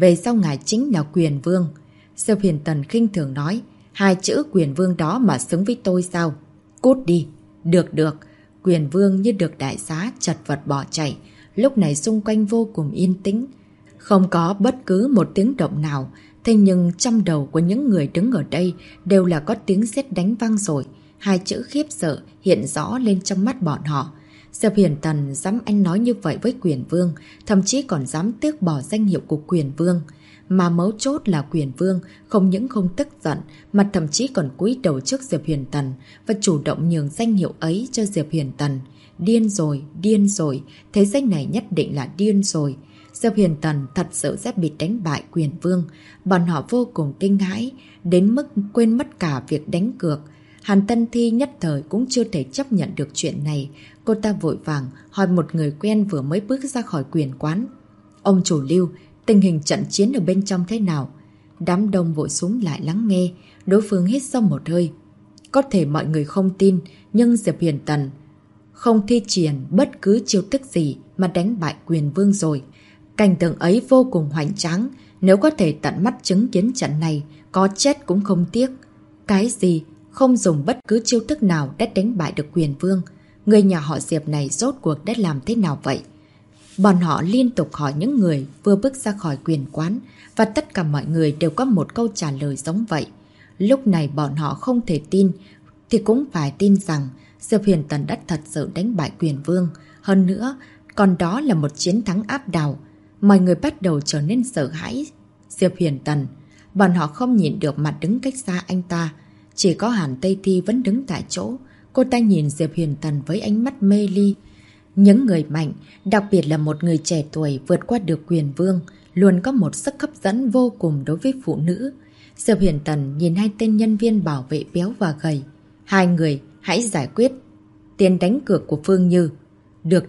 về sau ngài chính là quyền vương. Diệp Huyền Tần khinh thường nói, hai chữ quyền vương đó mà xứng với tôi sao? Cút đi. Được. Quyền vương như được đại xá chật vật bỏ chạy. Lúc này xung quanh vô cùng yên tĩnh. Không có bất cứ một tiếng động nào. Thế nhưng trong đầu của những người đứng ở đây đều là có tiếng sét đánh vang rồi. Hai chữ khiếp sợ hiện rõ lên trong mắt bọn họ. Diệp Huyền Tần dám anh nói như vậy với quyền vương, thậm chí còn dám tước bỏ danh hiệu của quyền vương. Mà mấu chốt là quyền vương không những không tức giận mà thậm chí còn cúi đầu trước Diệp Huyền Tần và chủ động nhường danh hiệu ấy cho Diệp Huyền Tần. Điên rồi, thế danh này nhất định là điên rồi. Diệp Huyền Tần thật sự sẽ bị đánh bại quyền vương. Bọn họ vô cùng kinh hãi, đến mức quên mất cả việc đánh cược. Hàn Tân Thi nhất thời cũng chưa thể chấp nhận được chuyện này. Cô ta vội vàng hỏi một người quen vừa mới bước ra khỏi quyền quán. Ông chủ Lưu, tình hình trận chiến ở bên trong thế nào? Đám đông vội xuống lại lắng nghe. Đối phương hít sâu một hơi. Có thể mọi người không tin, nhưng Diệp Huyền Tần không thi triển bất cứ chiêu thức gì mà đánh bại quyền vương rồi. Cảnh tượng ấy vô cùng hoành tráng. Nếu có thể tận mắt chứng kiến trận này, có chết cũng không tiếc. Cái gì? Không dùng bất cứ chiêu thức nào đã đánh bại được quyền vương. Người nhà họ Diệp này rốt cuộc đã làm thế nào vậy? Bọn họ liên tục hỏi những người vừa bước ra khỏi quyền quán và tất cả mọi người đều có một câu trả lời giống vậy. Lúc này bọn họ không thể tin thì cũng phải tin rằng Diệp Huyền Tần đã thật sự đánh bại quyền vương. Hơn nữa, còn đó là một chiến thắng áp đảo. Mọi người bắt đầu trở nên sợ hãi Diệp Huyền Tần. Bọn họ không nhìn được mà đứng cách xa anh ta. Chỉ có Hàn Tây Thi vẫn đứng tại chỗ. Cô ta nhìn Diệp Huyền Tần với ánh mắt mê ly. Những người mạnh, đặc biệt là một người trẻ tuổi vượt qua được quyền vương, luôn có một sức hấp dẫn vô cùng đối với phụ nữ. Diệp Huyền Tần nhìn hai tên nhân viên bảo vệ béo và gầy. Hai người, hãy giải quyết tiền đánh cược của Phương Như. Được.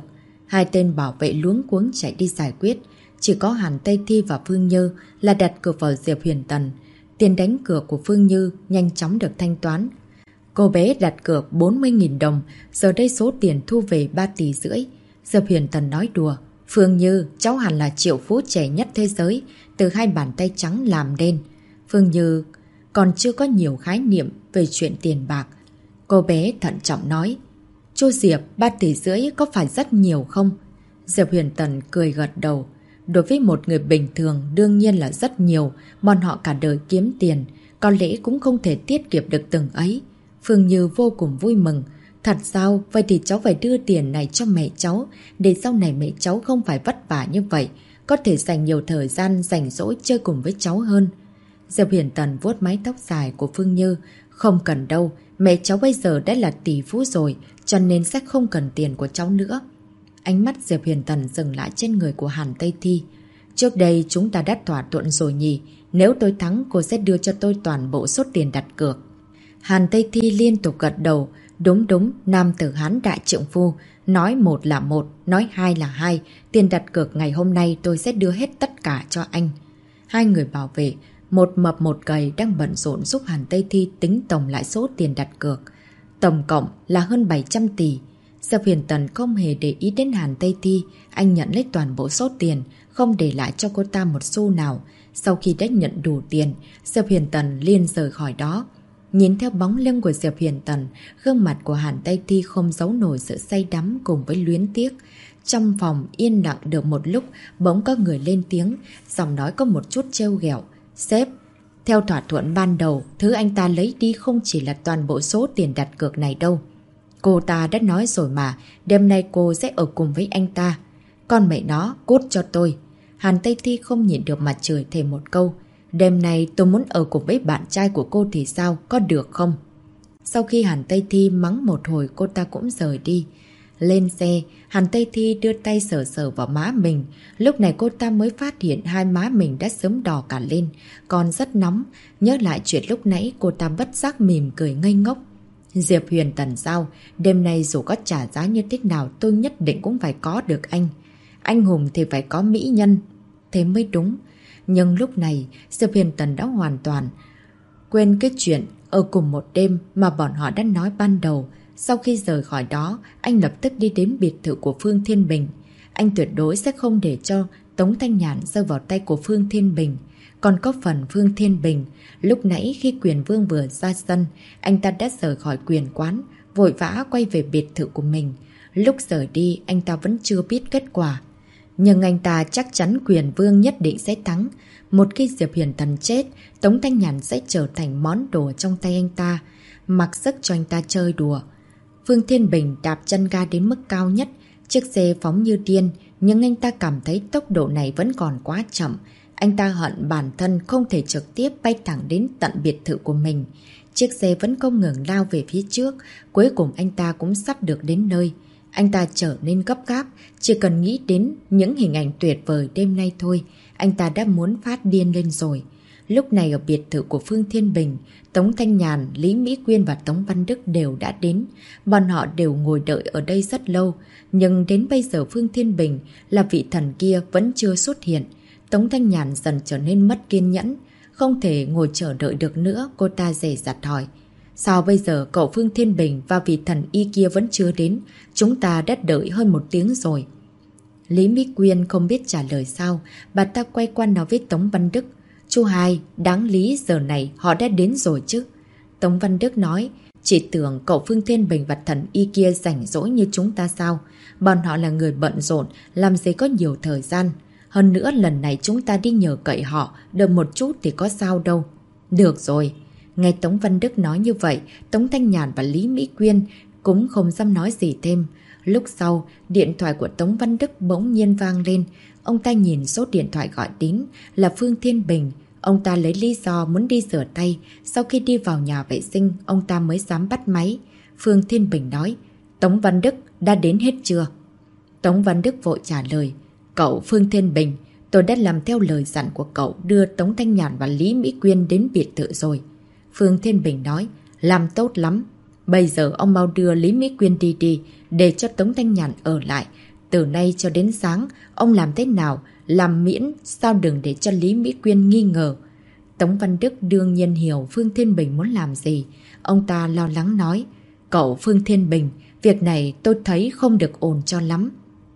Hai tên bảo vệ luống cuống chạy đi giải quyết. Chỉ có Hàn Tây Thi và Phương Như là đặt cược vào Diệp Huyền Tần. Tiền đánh cược của Phương Như nhanh chóng được thanh toán. Cô bé đặt cược 40.000 đồng, giờ đây số tiền thu về 3 tỷ rưỡi. Diệp Huyền Tần nói đùa. Phương Như, cháu hẳn là triệu phú trẻ nhất thế giới, từ hai bàn tay trắng làm nên. Phương Như còn chưa có nhiều khái niệm về chuyện tiền bạc. Cô bé thận trọng nói. Chú Diệp, 3 tỷ rưỡi có phải rất nhiều không? Diệp Huyền Tần cười gật đầu. Đối với một người bình thường đương nhiên là rất nhiều, bọn họ cả đời kiếm tiền, có lẽ cũng không thể tiết kiệm được từng ấy. Phương Như vô cùng vui mừng. Thật sao? Vậy thì cháu phải đưa tiền này cho mẹ cháu, để sau này mẹ cháu không phải vất vả như vậy, có thể dành nhiều thời gian rảnh rỗi chơi cùng với cháu hơn. Diệp Huyền Tần vuốt mái tóc dài của Phương Như. Không cần đâu, mẹ cháu bây giờ đã là tỷ phú rồi, cho nên sẽ không cần tiền của cháu nữa. Ánh mắt Diệp Huyền Tần dừng lại trên người của Hàn Tây Thi. Trước đây chúng ta đã thỏa thuận rồi nhỉ, nếu tôi thắng cô sẽ đưa cho tôi toàn bộ số tiền đặt cược. Hàn Tây Thi liên tục gật đầu. Đúng, nam tử Hán đại trượng phu, nói một là một, nói hai là hai, tiền đặt cược ngày hôm nay tôi sẽ đưa hết tất cả cho anh. Hai người bảo vệ, một mập một gầy đang bận rộn giúp Hàn Tây Thi tính tổng lại số tiền đặt cược. Tổng cộng là hơn 700 tỷ. Diệp Huyền Tần không hề để ý đến Hàn Tây Thi, anh nhận lấy toàn bộ số tiền, không để lại cho cô ta một xu nào. Sau khi đã nhận đủ tiền, Diệp Huyền Tần liền rời khỏi đó. Nhìn theo bóng lưng của Diệp Huyền Tần, gương mặt của Hàn Tây Thi không giấu nổi sự say đắm cùng với luyến tiếc. Trong phòng yên lặng được một lúc, bỗng có người lên tiếng, giọng nói có một chút trêu ghẹo. Sếp, theo thỏa thuận ban đầu, thứ anh ta lấy đi không chỉ là toàn bộ số tiền đặt cược này đâu. Cô ta đã nói rồi mà, đêm nay cô sẽ ở cùng với anh ta. Con mẹ nó, cút cho tôi. Hàn Tây Thi không nhịn được mà chửi thề một câu. Đêm nay tôi muốn ở cùng với bạn trai của cô thì sao, có được không? Sau khi Hàn Tây Thi mắng một hồi, cô ta cũng rời đi. Lên xe, Hàn Tây Thi đưa tay sờ sờ vào má mình. Lúc này cô ta mới phát hiện hai má mình đã sớm đỏ cả lên, còn rất nóng. Nhớ lại chuyện lúc nãy, cô ta bất giác mỉm cười ngây ngốc. Diệp Huyền Tần sao? Đêm nay dù có trả giá như thế nào, tôi nhất định cũng phải có được anh. Anh hùng thì phải có mỹ nhân, thế mới đúng. Nhưng lúc này, Diệp Huyền Tần đã hoàn toàn quên cái chuyện ở cùng một đêm mà bọn họ đã nói ban đầu. Sau khi rời khỏi đó, anh lập tức đi đến biệt thự của Phương Thiên Bình. Anh tuyệt đối sẽ không để cho Tống Thanh Nhàn rơi vào tay của Phương Thiên Bình. Còn có phần Phương Thiên Bình, lúc nãy khi Quyền Vương vừa ra sân, anh ta đã rời khỏi quyền quán, vội vã quay về biệt thự của mình. Lúc rời đi, anh ta vẫn chưa biết kết quả. Nhưng anh ta chắc chắn Quyền Vương nhất định sẽ thắng. Một khi Diệp Huyền Thần chết, Tống Thanh Nhàn sẽ trở thành món đồ trong tay anh ta, mặc sức cho anh ta chơi đùa. Phương Thiên Bình đạp chân ga đến mức cao nhất, chiếc xe phóng như điên, nhưng anh ta cảm thấy tốc độ này vẫn còn quá chậm. Anh ta hận bản thân không thể trực tiếp bay thẳng đến tận biệt thự của mình. Chiếc xe vẫn không ngừng lao về phía trước, cuối cùng anh ta cũng sắp được đến nơi. Anh ta trở nên gấp gáp, chỉ cần nghĩ đến những hình ảnh tuyệt vời đêm nay thôi, anh ta đã muốn phát điên lên rồi. Lúc này ở biệt thự của Phương Thiên Bình, Tống Thanh Nhàn, Lý Mỹ Quyên và Tống Văn Đức đều đã đến. Bọn họ đều ngồi đợi ở đây rất lâu, nhưng đến bây giờ Phương Thiên Bình là vị thần kia vẫn chưa xuất hiện. Tống Thanh Nhàn dần trở nên mất kiên nhẫn, không thể ngồi chờ đợi được nữa, cô ta dè dặt hỏi. Sao bây giờ cậu Phương Thiên Bình và vị thần y kia vẫn chưa đến? Chúng ta đã đợi hơn 1 tiếng rồi. Lý Mỹ Quyên không biết trả lời sao, bà ta quay qua nói với Tống Văn Đức. Chú Hai, đáng lý giờ này họ đã đến rồi chứ. Tống Văn Đức nói, chỉ tưởng cậu Phương Thiên Bình và thần y kia rảnh rỗi như chúng ta sao. Bọn họ là người bận rộn, làm gì có nhiều thời gian. Hơn nữa lần này chúng ta đi nhờ cậy họ, đợi một chút thì có sao đâu. Được rồi. Nghe Tống Văn Đức nói như vậy, Tống Thanh Nhàn và Lý Mỹ Quyên cũng không dám nói gì thêm. Lúc sau, điện thoại của Tống Văn Đức bỗng nhiên vang lên. Ông ta nhìn số điện thoại gọi đến là Phương Thiên Bình. Ông ta lấy lý do muốn đi rửa tay. Sau khi đi vào nhà vệ sinh, ông ta mới dám bắt máy. Phương Thiên Bình nói, Tống Văn Đức đã đến hết chưa? Tống Văn Đức vội trả lời, cậu Phương Thiên Bình, tôi đã làm theo lời dặn của cậu đưa Tống Thanh Nhàn và Lý Mỹ Quyên đến biệt thự rồi. Phương Thiên Bình nói, làm tốt lắm. Bây giờ ông mau đưa Lý Mỹ Quyên đi để cho Tống Thanh Nhàn ở lại. Từ nay cho đến sáng, ông làm thế nào? Làm miễn, sao đừng để cho Lý Mỹ Quyên nghi ngờ. Tống Văn Đức đương nhiên hiểu Phương Thiên Bình muốn làm gì. Ông ta lo lắng nói, cậu Phương Thiên Bình, việc này tôi thấy không được ổn cho lắm.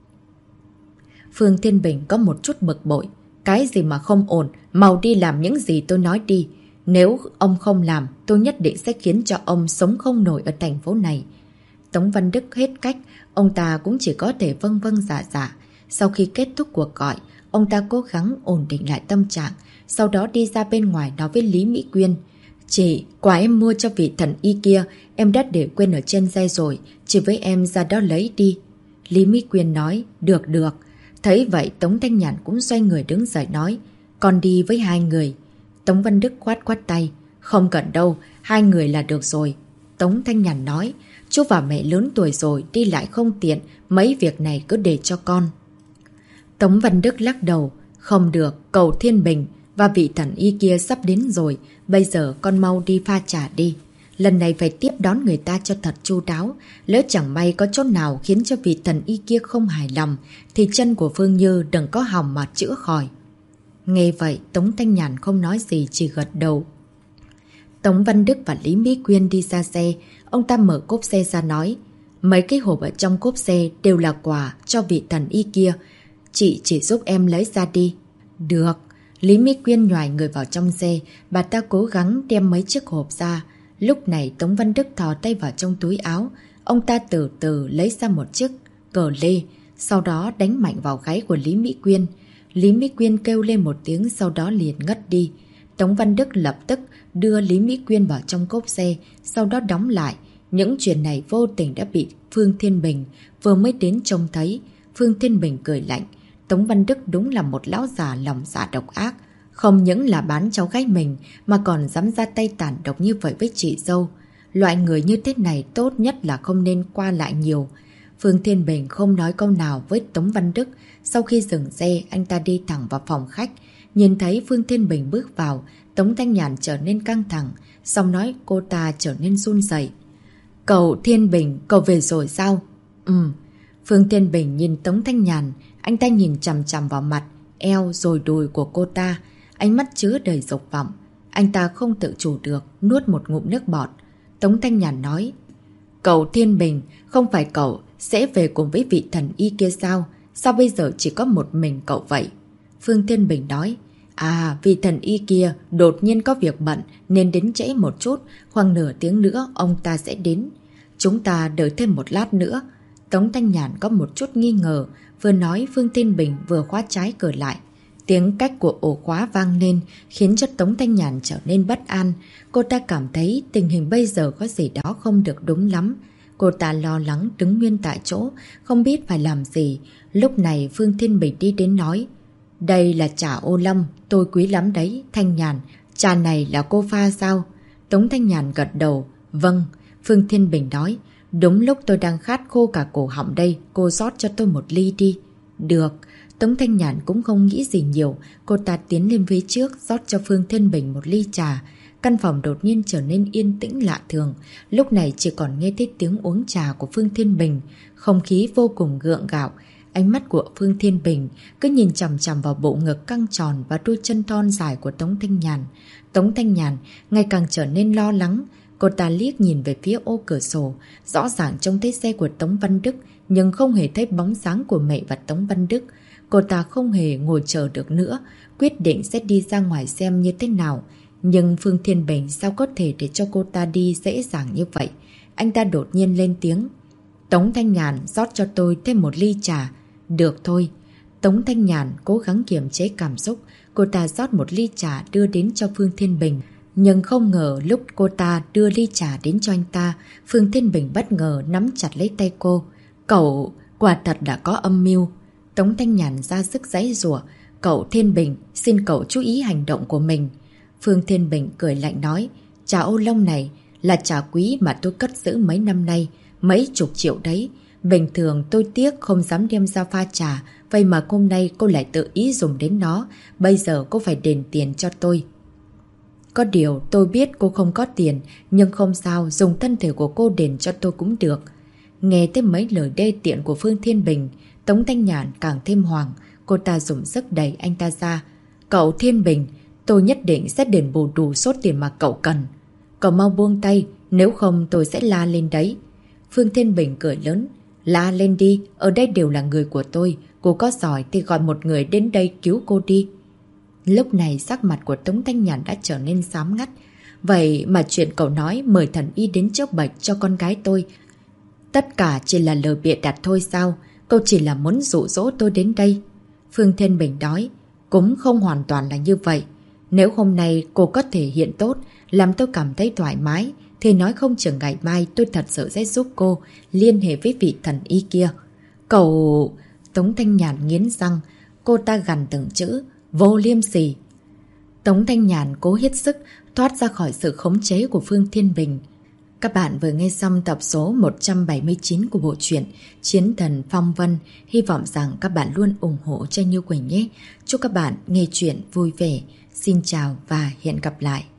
Phương Thiên Bình có một chút bực bội. Cái gì mà không ổn, mau đi làm những gì tôi nói đi. Nếu ông không làm, tôi nhất định sẽ khiến cho ông sống không nổi ở thành phố này. Tống Văn Đức hết cách, ông ta cũng chỉ có thể vâng vâng dạ dạ. Sau khi kết thúc cuộc gọi, ông ta cố gắng ổn định lại tâm trạng, sau đó đi ra bên ngoài nói với Lý Mỹ Quyên. Chị, quà em mua cho vị thần y kia, em đã để quên ở trên xe rồi, chị với em ra đó lấy đi. Lý Mỹ Quyên nói, được. Thấy vậy Tống Thanh Nhàn cũng xoay người đứng dậy nói, con đi với 2 người. Tống Văn Đức quát tay, không cần đâu, 2 người là được rồi. Tống Thanh Nhàn nói, chú và mẹ lớn tuổi rồi, đi lại không tiện, mấy việc này cứ để cho con. Tống Văn Đức lắc đầu, không được, cậu Thiên Bình và vị thần y kia sắp đến rồi, bây giờ con mau đi pha trà đi. Lần này phải tiếp đón người ta cho thật chu đáo, lỡ chẳng may có chỗ nào khiến cho vị thần y kia không hài lòng, thì chân của Phương Như đừng có hòng mà chữa khỏi. Nghe vậy, Tống Thanh Nhàn không nói gì, chỉ gật đầu. Tống Văn Đức và Lý Mỹ Quyên đi ra xe, ông ta mở cốp xe ra nói, mấy cái hộp ở trong cốp xe đều là quà cho vị thần y kia, chị chỉ giúp em lấy ra đi. Được. Lý Mỹ Quyên nhoài người vào trong xe, bà ta cố gắng đem mấy chiếc hộp ra. Lúc này Tống Văn Đức thò tay vào trong túi áo, ông ta từ từ lấy ra một chiếc cờ lê, sau đó đánh mạnh vào gáy của Lý Mỹ Quyên. Lý Mỹ Quyên kêu lên một tiếng, sau đó liền ngất đi. Tống Văn Đức lập tức đưa Lý Mỹ Quyên vào trong cốp xe, sau đó đóng lại. Những chuyện này vô tình đã bị Phương Thiên Bình vừa mới đến trông thấy. Phương Thiên Bình cười lạnh, Tống Văn Đức đúng là một lão già lòng dạ độc ác. Không những là bán cháu gái mình mà còn dám ra tay tàn độc như vậy với chị dâu. Loại người như thế này tốt nhất là không nên qua lại nhiều. Phương Thiên Bình không nói câu nào với Tống Văn Đức. Sau khi dừng xe, anh ta đi thẳng vào phòng khách. Nhìn thấy Phương Thiên Bình bước vào, Tống Thanh Nhàn trở nên căng thẳng, xong nói cô ta trở nên run rẩy. Cậu Thiên Bình, cậu về rồi sao? Phương Thiên Bình nhìn Tống Thanh Nhàn, anh ta nhìn chằm chằm vào mặt, eo rồi đùi của cô ta, ánh mắt chứa đầy dục vọng. Anh ta không tự chủ được, nuốt một ngụm nước bọt. Tống Thanh Nhàn nói, cậu Thiên Bình, không phải cậu sẽ về cùng với vị thần y kia sao? Sao bây giờ chỉ có một mình cậu vậy? Phương Thiên Bình nói, vì thần y kia đột nhiên có việc bận nên đến trễ một chút, khoảng nửa tiếng nữa ông ta sẽ đến. Chúng ta đợi thêm một lát nữa. Tống Thanh Nhàn có một chút nghi ngờ, vừa nói Phương Thiên Bình vừa khóa trái cửa lại. Tiếng cách của ổ khóa vang lên khiến cho Tống Thanh Nhàn trở nên bất an. Cô ta cảm thấy tình hình bây giờ có gì đó không được đúng lắm. Cô ta lo lắng đứng nguyên tại chỗ, không biết phải làm gì. Lúc này Phương Thiên Bình đi đến nói, đây là trà ô long, tôi quý lắm đấy, Thanh Nhàn. Trà này là cô pha sao? Tống Thanh Nhàn gật đầu, vâng. Phương Thiên Bình nói, đúng lúc tôi đang khát khô cả cổ họng đây, cô rót cho tôi một ly đi. Được. Tống Thanh Nhàn cũng không nghĩ gì nhiều, cô ta tiến lên phía trước rót cho Phương Thiên Bình một ly trà. Căn phòng đột nhiên trở nên yên tĩnh lạ thường, lúc này chỉ còn nghe thấy tiếng uống trà của Phương Thiên Bình, không khí vô cùng gượng gạo. Ánh mắt của Phương Thiên Bình cứ nhìn chằm chằm vào bộ ngực căng tròn và đôi chân thon dài của Tống Thanh Nhàn. Tống Thanh Nhàn ngày càng trở nên lo lắng, cô ta liếc nhìn về phía ô cửa sổ, rõ ràng trông thấy xe của Tống Văn Đức nhưng không hề thấy bóng dáng của mẹ và Tống Văn Đức. Cô ta không hề ngồi chờ được nữa, quyết định sẽ đi ra ngoài xem như thế nào. Nhưng Phương Thiên Bình sao có thể để cho cô ta đi dễ dàng như vậy? Anh ta đột nhiên lên tiếng. Tống Thanh Nhàn rót cho tôi thêm một ly trà. Được thôi. Tống Thanh Nhàn cố gắng kiềm chế cảm xúc. Cô ta rót một ly trà đưa đến cho Phương Thiên Bình. Nhưng không ngờ lúc cô ta đưa ly trà đến cho anh ta, Phương Thiên Bình bất ngờ nắm chặt lấy tay cô. Cậu quả thật đã có âm mưu. Tống Thanh Nhàn ra sức giãy giụa. Cậu Thiên Bình, xin cậu chú ý hành động của mình. Phương Thiên Bình cười lạnh nói, trà ô long này là trà quý mà tôi cất giữ mấy năm nay, mấy chục triệu đấy. Bình thường tôi tiếc không dám đem ra pha trà, vậy mà hôm nay cô lại tự ý dùng đến nó, bây giờ cô phải đền tiền cho tôi. Có điều tôi biết cô không có tiền, nhưng không sao, dùng thân thể của cô đền cho tôi cũng được. Nghe tới mấy lời đê tiện của Phương Thiên Bình, Tống Thanh Nhàn càng thêm hoảng, cô ta dùng sức đẩy anh ta ra. Cậu Thiên Bình, tôi nhất định sẽ đền bù đủ số tiền mà cậu cần. Cậu mau buông tay, nếu không tôi sẽ la lên đấy. Phương Thiên Bình cười lớn. La lên đi, ở đây đều là người của tôi. Cô có giỏi thì gọi một người đến đây cứu cô đi. Lúc này sắc mặt của Tống Thanh Nhàn đã trở nên xám ngắt. Vậy mà chuyện cậu nói mời thần y đến chữa bệnh cho con gái tôi, tất cả chỉ là lời bịa đặt thôi sao? Cậu chỉ là muốn dụ dỗ tôi đến đây. Phương Thiên Bình nói, cũng không hoàn toàn là như vậy. Nếu hôm nay cô có thể hiện tốt, làm tôi cảm thấy thoải mái, thì nói không chừng ngày mai tôi thật sự sẽ giúp cô liên hệ với vị thần y kia. Cậu... Tống Thanh Nhàn nghiến răng, cô ta gằn từng chữ, vô liêm sỉ. Tống Thanh Nhàn cố hết sức thoát ra khỏi sự khống chế của Phương Thiên Bình. Các bạn vừa nghe xong tập số 179 của bộ truyện Chiến Thần Phong Vân. Hy vọng rằng các bạn luôn ủng hộ cho Như Quỳnh nhé. Chúc các bạn nghe chuyện vui vẻ. Xin chào và hẹn gặp lại.